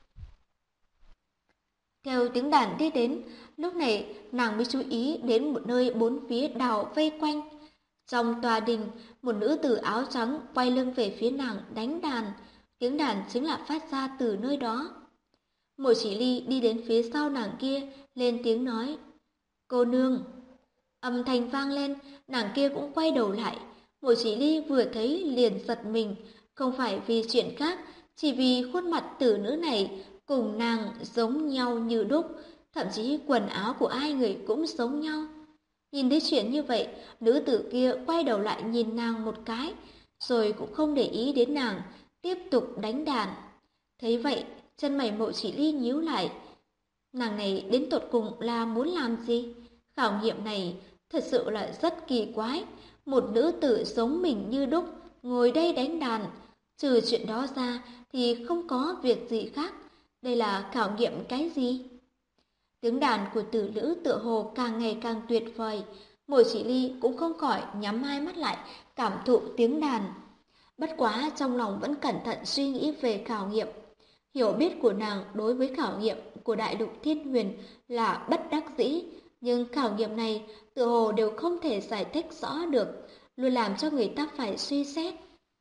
B: Theo tiếng đàn đi đến, lúc này nàng mới chú ý đến một nơi bốn phía đào vây quanh. Trong tòa đình, một nữ tử áo trắng quay lưng về phía nàng đánh đàn, tiếng đàn chính là phát ra từ nơi đó. Mộ Chỉ Ly đi đến phía sau nàng kia, lên tiếng nói, cô nương. Âm thanh vang lên, nàng kia cũng quay đầu lại. Mộ Chỉ Ly vừa thấy liền giật mình, không phải vì chuyện khác, chỉ vì khuôn mặt tử nữ này cùng nàng giống nhau như đúc, thậm chí quần áo của hai người cũng giống nhau. Nhìn thấy chuyện như vậy, nữ tử kia quay đầu lại nhìn nàng một cái, rồi cũng không để ý đến nàng, tiếp tục đánh đàn. Thấy vậy, chân mày Mộ Chỉ Ly nhíu lại. Nàng này đến tột cùng là muốn làm gì? Khảo nghiệm này thật sự là rất kỳ quái. Một nữ tử giống mình như đúc, ngồi đây đánh đàn. Trừ chuyện đó ra thì không có việc gì khác. Đây là khảo nghiệm cái gì? Tiếng đàn của tử nữ tựa hồ càng ngày càng tuyệt vời. Mộ Chỉ Ly cũng không khỏi nhắm hai mắt lại, cảm thụ tiếng đàn. Bất quá trong lòng vẫn cẩn thận suy nghĩ về khảo nghiệm. Hiểu biết của nàng đối với khảo nghiệm của Đại Lục Thiên Huyền là bất đắc dĩ, nhưng khảo nghiệm này tựa hồ đều không thể giải thích rõ được, luôn làm cho người ta phải suy xét.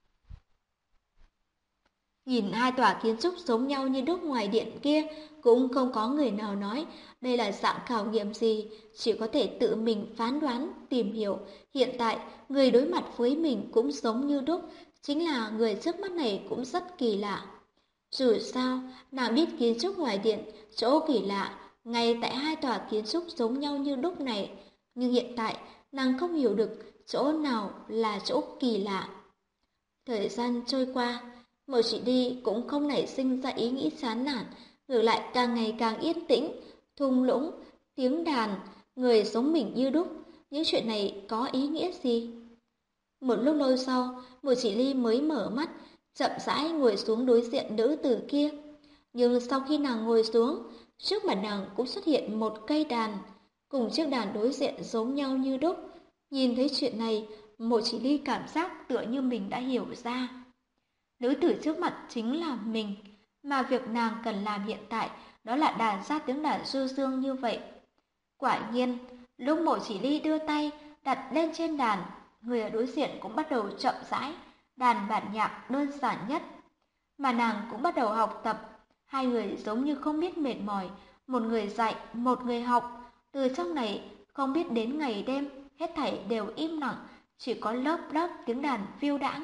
B: Nhìn hai tòa kiến trúc giống nhau như đúc ngoài điện kia, cũng không có người nào nói đây là dạng khảo nghiệm gì, chỉ có thể tự mình phán đoán, tìm hiểu. Hiện tại, người đối mặt với mình cũng giống như đúc, chính là người trước mắt này cũng rất kỳ lạ. Dù sao, nàng biết kiến trúc ngoài điện, chỗ kỳ lạ, ngay tại hai tòa kiến trúc giống nhau như đúc này, nhưng hiện tại nàng không hiểu được chỗ nào là chỗ kỳ lạ. Thời gian trôi qua, Mộ Chỉ Ly cũng không nảy sinh ra ý nghĩ chán nản, ngược lại càng ngày càng yên tĩnh, thung lũng, tiếng đàn, người giống mình như đúc, những chuyện này có ý nghĩa gì? Một lúc lâu sau, Mộ Chỉ Ly mới mở mắt, chậm rãi ngồi xuống đối diện nữ tử kia. Nhưng sau khi nàng ngồi xuống, trước mặt nàng cũng xuất hiện một cây đàn, cùng chiếc đàn đối diện giống nhau như đúc. Nhìn thấy chuyện này, Mộ Chỉ Ly cảm giác tựa như mình đã hiểu ra. Nữ tử trước mặt chính là mình, mà việc nàng cần làm hiện tại đó là đàn ra tiếng đàn du dương như vậy. Quả nhiên, lúc Mộ Chỉ Ly đưa tay đặt lên trên đàn, người ở đối diện cũng bắt đầu chậm rãi đàn bản nhạc đơn giản nhất, mà nàng cũng bắt đầu học tập. Hai người giống như không biết mệt mỏi, một người dạy, một người học. Từ trong này không biết đến ngày đêm, hết thảy đều im lặng, chỉ có lớp lớp tiếng đàn phiêu đãng.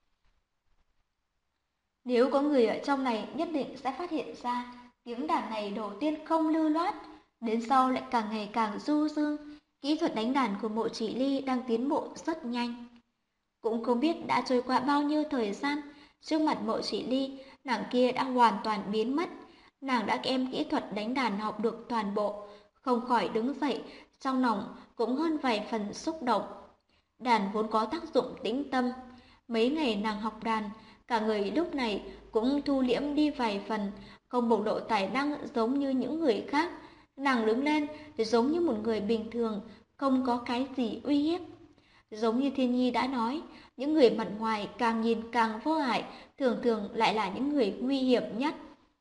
B: Nếu có người ở trong này nhất định sẽ phát hiện ra tiếng đàn này đầu tiên không lưu loát, đến sau lại càng ngày càng du dương. Kỹ thuật đánh đàn của Mộ Chỉ Ly đang tiến bộ rất nhanh. Cũng không biết đã trôi qua bao nhiêu thời gian, trước mặt Mộ Chỉ Ly, nàng kia đã hoàn toàn biến mất. Nàng đã đem kỹ thuật đánh đàn học được toàn bộ, không khỏi đứng dậy, trong lòng cũng hơn vài phần xúc động. Đàn vốn có tác dụng tĩnh tâm. Mấy ngày nàng học đàn, cả người lúc này cũng thu liễm đi vài phần, không bộc lộ tài năng giống như những người khác. Nàng đứng lên giống như một người bình thường, không có cái gì uy hiếp. Giống như Thiên Nhi đã nói, những người mặt ngoài càng nhìn càng vô hại, thường thường lại là những người nguy hiểm nhất.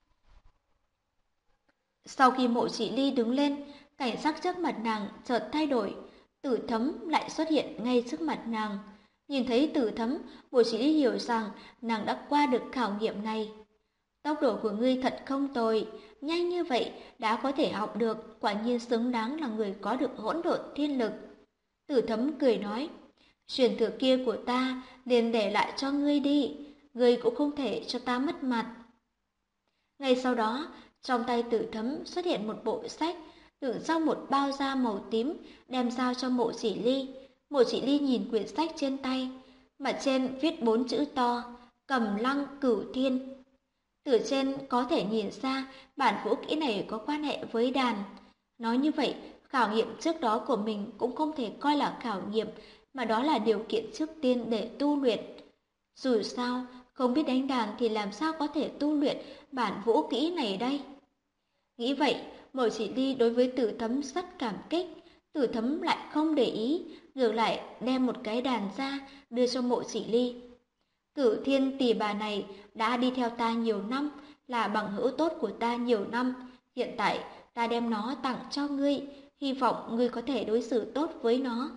B: Sau khi Mộ Chỉ Ly đứng lên, cảnh sắc trước mặt nàng chợt thay đổi, Tử Thấm lại xuất hiện ngay trước mặt nàng. Nhìn thấy Tử Thấm, Mộ Chỉ Ly hiểu rằng nàng đã qua được khảo nghiệm này. Tốc độ của ngươi thật không tồi, nhanh như vậy đã có thể học được, quả nhiên xứng đáng là người có được hỗn độn thiên lực. Tử Thấm cười nói, truyền thừa kia của ta liền để lại cho ngươi đi, ngươi cũng không thể cho ta mất mặt. Ngay sau đó, Trong tay Tử Thấm xuất hiện một bộ sách, đựng trong một bao da màu tím, đem giao cho Mộ Chỉ Ly. Mộ Chỉ Ly nhìn quyển sách trên tay, mặt trên viết 4 chữ to, Cầm Lăng Cửu Thiên. Từ trên có thể nhìn ra bản vũ kỹ này có quan hệ với đàn. Nói như vậy, khảo nghiệm trước đó của mình cũng không thể coi là khảo nghiệm, mà đó là điều kiện trước tiên để tu luyện. Dù sao, không biết đánh đàn thì làm sao có thể tu luyện bản vũ kỹ này đây? Nghĩ vậy, Mộ Chỉ Ly đối với Tử Thấm rất cảm kích. Tử Thấm lại không để ý, ngược lại đem một cái đàn ra đưa cho Mộ Chỉ Ly. Cửu Thiên tỷ bà này đã đi theo ta nhiều năm, là bằng hữu tốt của ta nhiều năm. Hiện tại ta đem nó tặng cho ngươi, hy vọng ngươi có thể đối xử tốt với nó.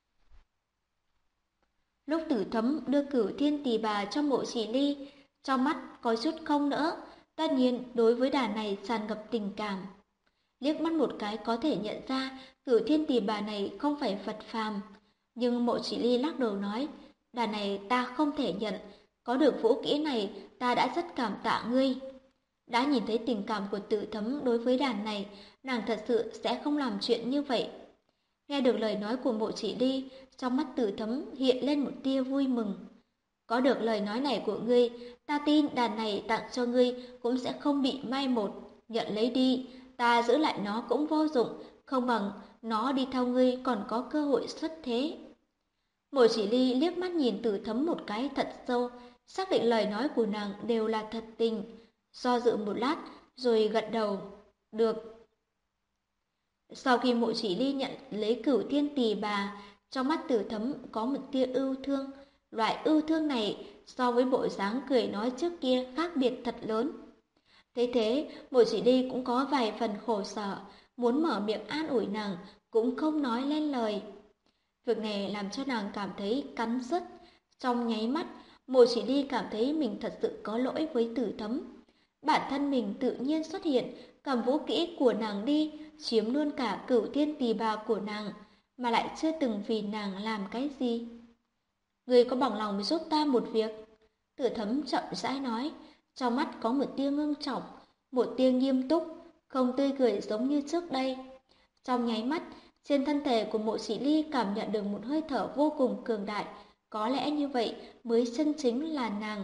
B: Lúc Tử Thấm đưa Cửu Thiên tỷ bà cho Mộ Chỉ Ly, trong mắt có chút không nỡ, tất nhiên đối với đàn này tràn ngập tình cảm. Liếc mắt một cái có thể nhận ra Cửu Thiên tỷ bà này không phải Phật phàm, nhưng Mộ Chỉ Ly lắc đầu nói, đàn này ta không thể nhận, có được vũ kỹ này ta đã rất cảm tạ ngươi. Đã nhìn thấy tình cảm của Tử Thấm đối với đàn này, nàng thật sự sẽ không làm chuyện như vậy. Nghe được lời nói của Mộ Chỉ Ly, trong mắt Tử Thấm hiện lên một tia vui mừng. Có được lời nói này của ngươi, ta tin đàn này tặng cho ngươi cũng sẽ không bị mai một. Nhận lấy đi, ta giữ lại nó cũng vô dụng, không bằng nó đi theo ngươi còn có cơ hội xuất thế. Mộ Chỉ Ly liếc mắt nhìn Tử Thấm một cái thật sâu, xác định lời nói của nàng đều là thật tình. Do dự một lát, rồi gật đầu. Được. Sau khi Mộ Chỉ Ly nhận lấy Cửu Thiên tỷ bà, trong mắt Tử Thấm có một tia ưu thương. Loại ưu thương này so với bộ dáng cười nói trước kia khác biệt thật lớn. Thế thế, Mộ Chỉ Ly cũng có vài phần khổ sở, muốn mở miệng an ủi nàng, cũng không nói lên lời. Việc này làm cho nàng cảm thấy cắn rứt. Trong nháy mắt, Mộ Chỉ Ly cảm thấy mình thật sự có lỗi với Tử Thấm. Bản thân mình tự nhiên xuất hiện, cầm vũ kỹ của nàng đi, chiếm luôn cả Cửu Thiên tỷ bà của nàng, mà lại chưa từng vì nàng làm cái gì. Ngươi có bằng lòng giúp ta một việc? Tử Thấm chậm rãi nói, trong mắt có một tia ngưng trọng, một tia nghiêm túc, không tươi cười giống như trước đây. Trong nháy mắt, trên thân thể của Mộ Chỉ Ly cảm nhận được một hơi thở vô cùng cường đại, có lẽ như vậy mới chân chính là nàng.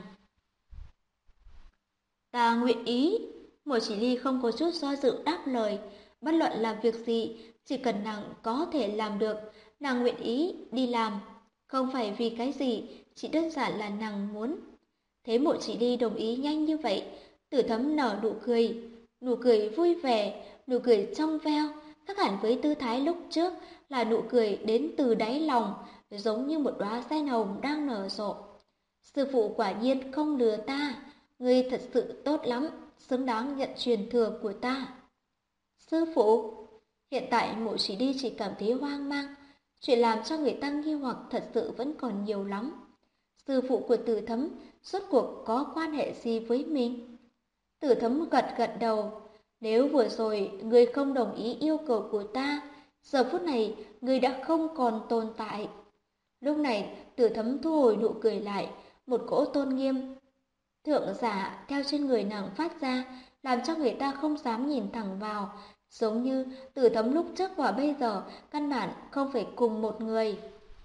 B: Ta nguyện ý. Mộ Chỉ Ly không có chút do dự đáp lời, bất luận là việc gì, chỉ cần nàng có thể làm được, nàng nguyện ý đi làm. Không phải vì cái gì, chỉ đơn giản là nàng muốn. Thấy Mộ Chỉ Ly đồng ý nhanh như vậy, Tử Thấm nở nụ cười vui vẻ, nụ cười trong veo, khác hẳn với tư thái lúc trước là nụ cười đến từ đáy lòng, giống như một đóa sen hồng đang nở rộ. Sư phụ quả nhiên không lừa ta, ngươi thật sự tốt lắm, xứng đáng nhận truyền thừa của ta. Sư phụ, hiện tại Mộ Chỉ Ly chỉ cảm thấy hoang mang, chuyện làm cho người ta nghi hoặc thật sự vẫn còn nhiều lắm. Sư phụ của Tử Thấm rốt cuộc có quan hệ gì với mình? Tử Thấm gật gật đầu. Nếu vừa rồi ngươi không đồng ý yêu cầu của ta, giờ phút này ngươi đã không còn tồn tại. Lúc này Tử Thấm thu hồi nụ cười lại, một cỗ tôn nghiêm thượng giả theo trên người nàng phát ra, làm cho người ta không dám nhìn thẳng vào, giống như Tử Thấm lúc trước và bây giờ căn bản không phải cùng một người.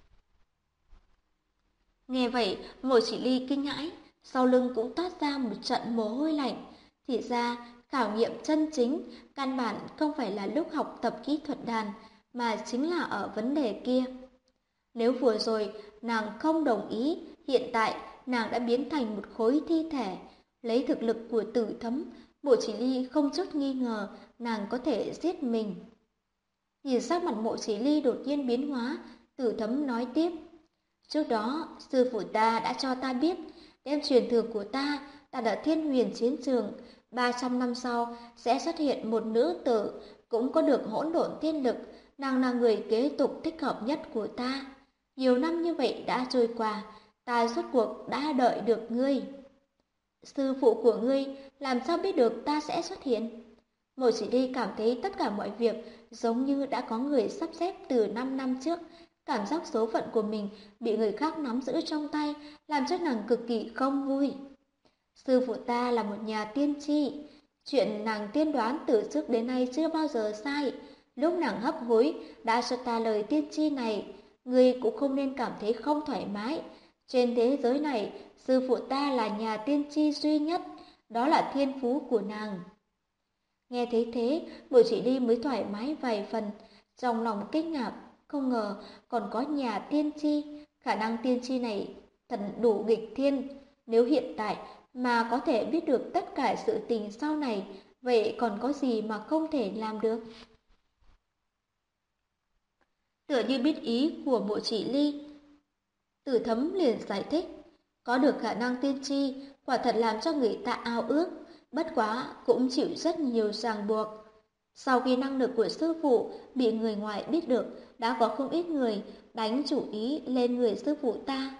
B: Nghe vậy, Mộ Chỉ Ly kinh hãi, sau lưng cũng toát ra một trận mồ hôi lạnh. Thì ra, khảo nghiệm chân chính, căn bản không phải là lúc học tập kỹ thuật đàn, mà chính là ở vấn đề kia. Nếu vừa rồi nàng không đồng ý, hiện tại nàng đã biến thành một khối thi thể. Lấy thực lực của Tử Thấm, Mộ Chỉ Ly không chút nghi ngờ nàng có thể giết mình. Nhìn sắc mặt Mộ Chỉ Ly đột nhiên biến hóa, Tử Thấm nói tiếp. Trước đó, sư phụ ta đã cho ta biết, đem truyền thừa của ta đặt ở Thiên Huyền chiến trường, 300 năm sau sẽ xuất hiện một nữ tử, cũng có được hỗn độn thiên lực, nàng là người kế tục thích hợp nhất của ta. Nhiều năm như vậy đã trôi qua, ta rốt cuộc đã đợi được ngươi. Sư phụ của ngươi làm sao biết được ta sẽ xuất hiện? Mộ Chỉ Ly cảm thấy tất cả mọi việc giống như đã có người sắp xếp từ 5 năm trước. Cảm giác số phận của mình bị người khác nắm giữ trong tay làm cho nàng cực kỳ không vui. Sư phụ ta là một nhà tiên tri, Chuyện nàng tiên đoán từ trước đến nay chưa bao giờ sai. Lúc nàng hấp hối đã cho ta lời tiên tri này, ngươi cũng không nên cảm thấy không thoải mái. Trên thế giới này, sư phụ ta là nhà tiên tri duy nhất, đó là thiên phú của nàng. Nghe thấy thế, Bùi Chỉ Ly mới thoải mái vài phần, trong lòng kinh ngạc, không ngờ còn có nhà tiên tri, khả năng tiên tri này thật đủ nghịch thiên. Nếu hiện tại mà có thể biết được tất cả sự tình sau này, vậy còn có gì mà không thể làm được? Tựa như biết ý của Mộ Chỉ Ly, Tử Thấm liền giải thích, có được khả năng tiên tri, quả thật làm cho người ta ao ước, bất quá cũng chịu rất nhiều ràng buộc. Sau khi năng lực của sư phụ bị người ngoài biết được, đã có không ít người đánh chủ ý lên người sư phụ ta.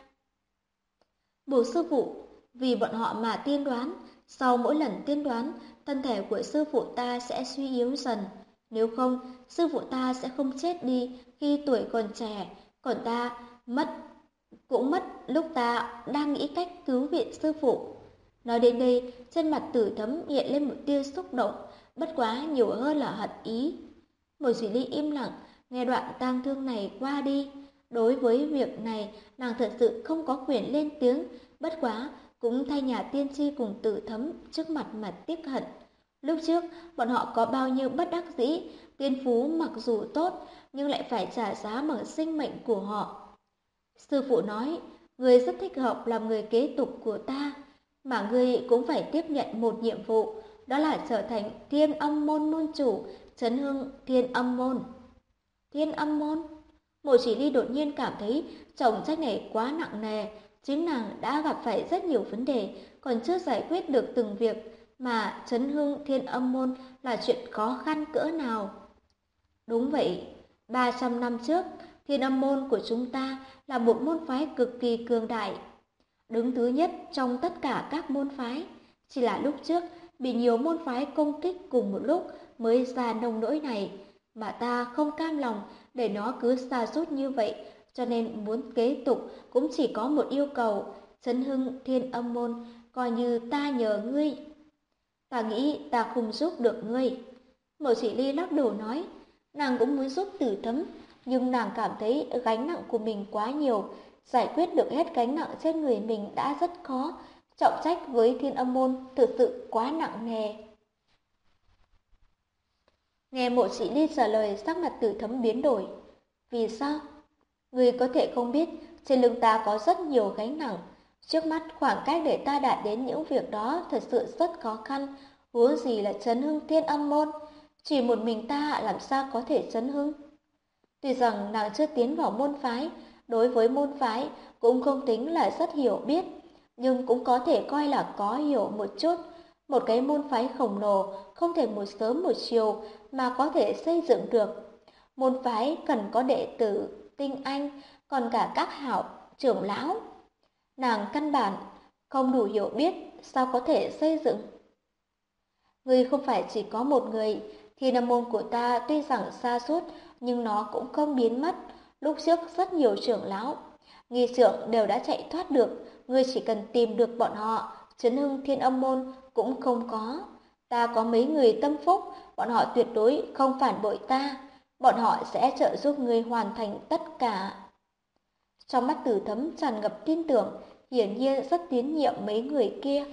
B: Bổ sư phụ, vì bọn họ mà tiên đoán, sau mỗi lần tiên đoán, thân thể của sư phụ ta sẽ suy yếu dần. Nếu không, sư phụ ta sẽ không chết đi khi tuổi còn trẻ, còn ta cũng mất lúc ta đang nghĩ cách cứu viện sư phụ. Nói đến đây, trên mặt Tử Thấm hiện lên một tia xúc động, bất quá nhiều hơn là hận ý. Một Chỉ Ly im lặng, nghe đoạn tang thương này qua đi. Đối với việc này, nàng thật sự không có quyền lên tiếng, bất quá cũng thay nhà tiên tri cùng Tử Thấm trước mặt mà tiếc hận. Lúc trước, bọn họ có bao nhiêu bất đắc dĩ, tiên phú mặc dù tốt, nhưng lại phải trả giá bằng sinh mệnh của họ. Sư phụ nói, người rất thích hợp làm người kế tục của ta, mà ngươi cũng phải tiếp nhận một nhiệm vụ, đó là trở thành Thiên Âm Môn môn chủ, trấn hưng Thiên Âm Môn. Thiên Âm Môn? Mộ Chỉ Ly đột nhiên cảm thấy trọng trách này quá nặng nề, chính nàng đã gặp phải rất nhiều vấn đề, còn chưa giải quyết được từng việc, mà trấn hưng Thiên Âm Môn là chuyện khó khăn cỡ nào. Đúng vậy, 300 năm trước, Thiên Âm Môn của chúng ta là một môn phái cực kỳ cường đại, đứng thứ nhất trong tất cả các môn phái. Chỉ là lúc trước bị nhiều môn phái công kích cùng một lúc mới ra nông nỗi này, mà ta không cam lòng để nó cứ sa sút như vậy, cho nên muốn kế tục cũng chỉ có một yêu cầu, trấn hưng Thiên Âm Môn, coi như ta nhờ ngươi. Ta nghĩ ta không giúp được ngươi. Mộ Chỉ Ly lắc đầu nói, nàng cũng muốn giúp Tử Thấm, nhưng nàng cảm thấy gánh nặng của mình quá nhiều, giải quyết được hết gánh nặng trên người mình đã rất khó, trọng trách với Thiên Âm Môn thực sự quá nặng nề. Nghe Mộ Chỉ Ly trả lời, sắc mặt Tử Thấm biến đổi. Vì sao? Người có thể không biết, trên lưng ta có rất nhiều gánh nặng. Trước mắt khoảng cách để ta đạt đến những việc đó thật sự rất khó khăn, huống gì là trấn hưng Thiên Âm Môn. Chỉ một mình ta làm sao có thể trấn hưng? Tuy rằng nàng chưa tiến vào môn phái, đối với môn phái cũng không tính là rất hiểu biết, nhưng cũng có thể coi là có hiểu một chút. Một cái môn phái khổng lồ không thể một sớm một chiều mà có thể xây dựng được. Môn phái cần có đệ tử, tinh anh, còn cả các hảo trưởng lão. Nàng căn bản không đủ hiểu biết, sao có thể xây dựng? Ngươi không phải chỉ có một người, Thiên Âm Môn của ta tuy rằng sa sút nhưng nó cũng không biến mất. Lúc trước rất nhiều trưởng lão, nghi trưởng đều đã chạy thoát được, ngươi chỉ cần tìm được bọn họ, trấn hưng Thiên Âm Môn cũng không có. Ta có mấy người tâm phúc, bọn họ tuyệt đối không phản bội ta, bọn họ sẽ trợ giúp ngươi hoàn thành tất cả. Trong mắt Tử Thấm tràn ngập tin tưởng, hiển nhiên rất tín nhiệm mấy người kia.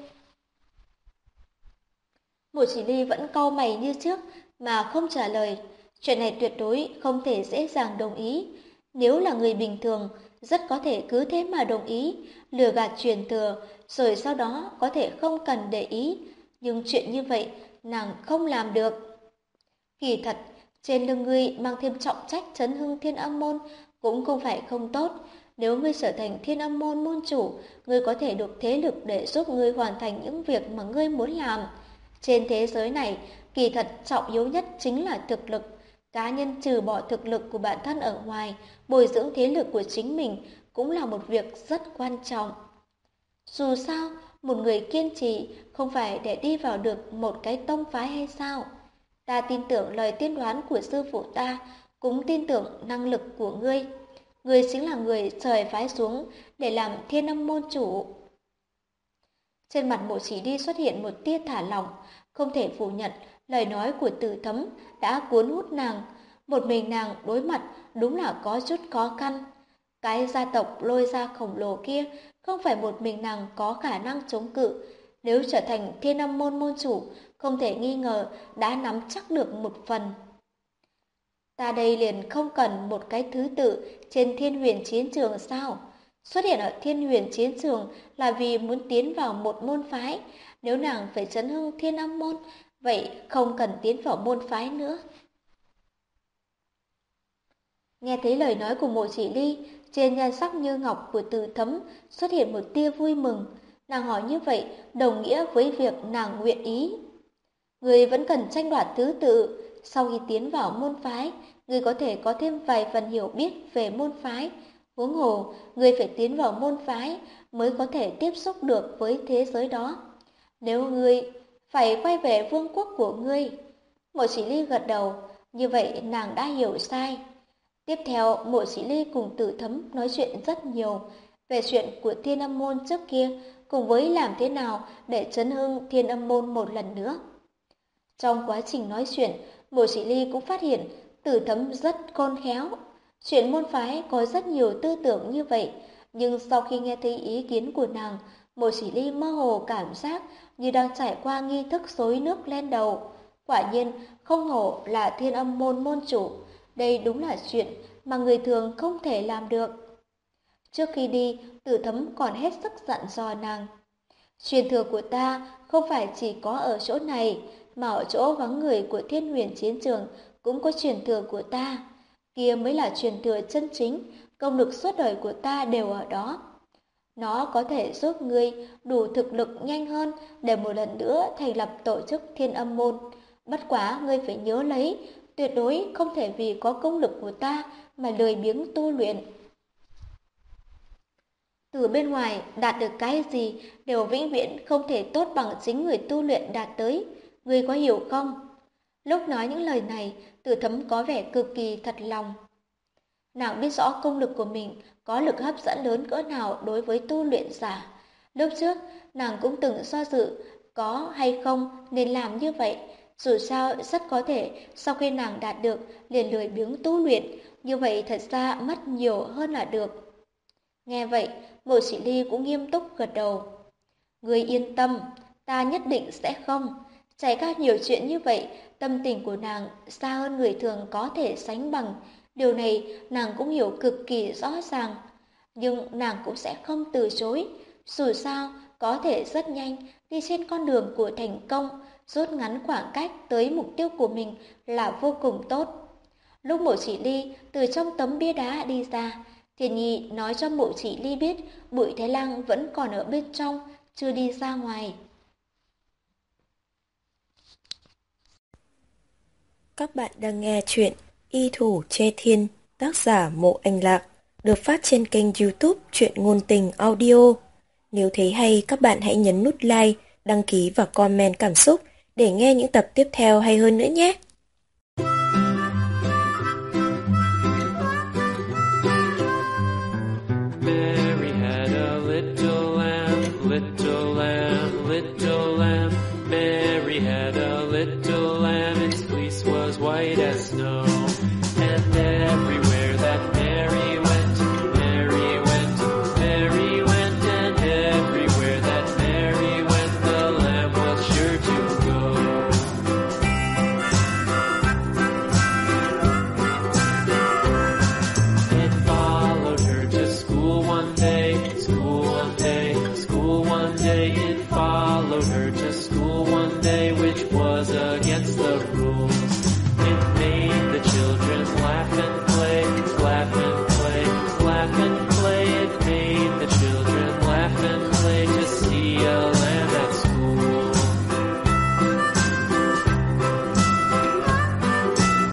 B: Mộ Chỉ Ly vẫn cau mày như trước mà không trả lời. Chuyện này tuyệt đối không thể dễ dàng đồng ý. Nếu là người bình thường, rất có thể cứ thế mà đồng ý, lừa gạt truyền thừa, rồi sau đó có thể không cần để ý. Nhưng chuyện như vậy, nàng không làm được. Kỳ thật, trên lưng ngươi mang thêm trọng trách trấn hưng Thiên Âm Môn cũng không phải không tốt. Nếu ngươi trở thành Thiên Âm Môn môn chủ, ngươi có thể được thế lực để giúp ngươi hoàn thành những việc mà ngươi muốn làm. Trên thế giới này, kỳ thật trọng yếu nhất chính là thực lực. Cá nhân trừ bỏ thực lực của bản thân ở ngoài, bồi dưỡng thế lực của chính mình cũng là một việc rất quan trọng. Dù sao, một người kiên trì không phải để đi vào được một cái tông phái hay sao? Ta tin tưởng lời tiên đoán của sư phụ ta, cũng tin tưởng năng lực của ngươi. Ngươi chính là người trời phái xuống để làm Thiên Âm Môn chủ. Trên mặt Mộ Chỉ Ly xuất hiện một tia thả lỏng, Không thể phủ nhận, lời nói của Từ Thấm đã cuốn hút nàng. Một mình nàng đối mặt đúng là có chút khó khăn. Cái gia tộc Lôi gia khổng lồ kia không phải một mình nàng có khả năng chống cự. Nếu trở thành Thiên Âm môn môn chủ, không thể nghi ngờ đã nắm chắc được một phần. Ta đây liền không cần một cái thứ tự trên Thiên Huyền chiến trường sao? Xuất hiện ở Thiên Huyền chiến trường là vì muốn tiến vào một môn phái. Nếu nàng phải chấn hưng Thiên Âm môn, vậy không cần tiến vào môn phái nữa. Nghe thấy lời nói của Mộ Chỉ Ly, trên nhan sắc như ngọc của Từ Thấm xuất hiện một tia vui mừng. Nàng hỏi như vậy đồng nghĩa với việc nàng nguyện ý. Người vẫn cần tranh đoạt thứ tự. Sau khi tiến vào môn phái, người có thể có thêm vài phần hiểu biết về môn phái. Huống hồ, người phải tiến vào môn phái mới có thể tiếp xúc được với thế giới đó. Nếu ngươi phải quay về vương quốc của ngươi. Mộ Chỉ Ly gật đầu, như vậy nàng đã hiểu sai. Tiếp theo, Mộ Chỉ Ly cùng Từ Thấm nói chuyện rất nhiều về chuyện của Thiên Âm môn trước kia, cùng với làm thế nào để chấn hưng Thiên Âm môn một lần nữa. Trong quá trình nói chuyện, Mộ Chỉ Ly cũng phát hiện Từ Thấm rất khôn khéo. Chuyện môn phái có rất nhiều tư tưởng như vậy, nhưng sau khi nghe thấy ý kiến của nàng, Mộ Chỉ Ly mơ hồ cảm giác như đang trải qua nghi thức xối nước lên đầu. Quả nhiên, không hổ là Thiên Âm môn môn chủ, đây đúng là chuyện mà người thường không thể làm được. Trước khi đi, Từ Thấm còn hết sức dặn dò nàng. Truyền thừa của ta không phải chỉ có ở chỗ này, mà ở chỗ vắng người của Thiên Huyền chiến trường cũng có truyền thừa của ta. Kia mới là truyền thừa chân chính, công lực suốt đời của ta đều ở đó. Nó có thể giúp ngươi đủ thực lực nhanh hơn để một lần nữa thành lập tổ chức Thiên Âm môn. Bất quá ngươi phải nhớ lấy, tuyệt đối không thể vì có công lực của ta mà lười biếng tu luyện. Từ bên ngoài đạt được cái gì đều vĩnh viễn không thể tốt bằng chính người tu luyện đạt tới. Ngươi có hiểu không? Lúc nói những lời này, Từ Thấm có vẻ cực kỳ thật lòng. Nàng biết rõ công lực của mình có lực hấp dẫn lớn cỡ nào đối với tu luyện giả. Lúc trước, nàng cũng từng do dự có hay không nên làm như vậy. Dù sao, rất có thể sau khi nàng đạt được liền lười biếng tu luyện, như vậy thật ra mất nhiều hơn là được. Nghe vậy, Mộ Chỉ Ly cũng nghiêm túc gật đầu. Ngươi yên tâm, ta nhất định sẽ không. Trải qua nhiều chuyện như vậy, tâm tình của nàng xa hơn người thường có thể sánh bằng. Điều này nàng cũng hiểu cực kỳ rõ ràng. Nhưng nàng cũng sẽ không từ chối. Dù sao, có thể rất nhanh đi trên con đường của thành công, rút ngắn khoảng cách tới mục tiêu của mình là vô cùng tốt. Lúc Mộ Chỉ Ly từ trong tấm bia đá đi ra, Thiên Nhi nói cho Mộ Chỉ Ly biết Bụi Thái Lăng vẫn còn ở bên trong, chưa đi ra ngoài.
A: Các bạn đang nghe chuyện Y Thủ Chê Thiên, tác giả Mộ Anh Lạc, được phát trên kênh YouTube Truyện Ngôn Tình Audio. Nếu thấy hay, các bạn hãy nhấn nút like, đăng ký và comment cảm xúc để nghe những tập tiếp theo hay hơn nữa nhé.
C: Mary had a little lamb, little lamb, little lamb. Mary had a little lamb, its fleece was white as snow. And everywhere that Mary went, Mary went, Mary went. And everywhere that Mary went, the lamb was sure to go. It followed her to school one day, school one day, school one day. It followed her to school one day, which was a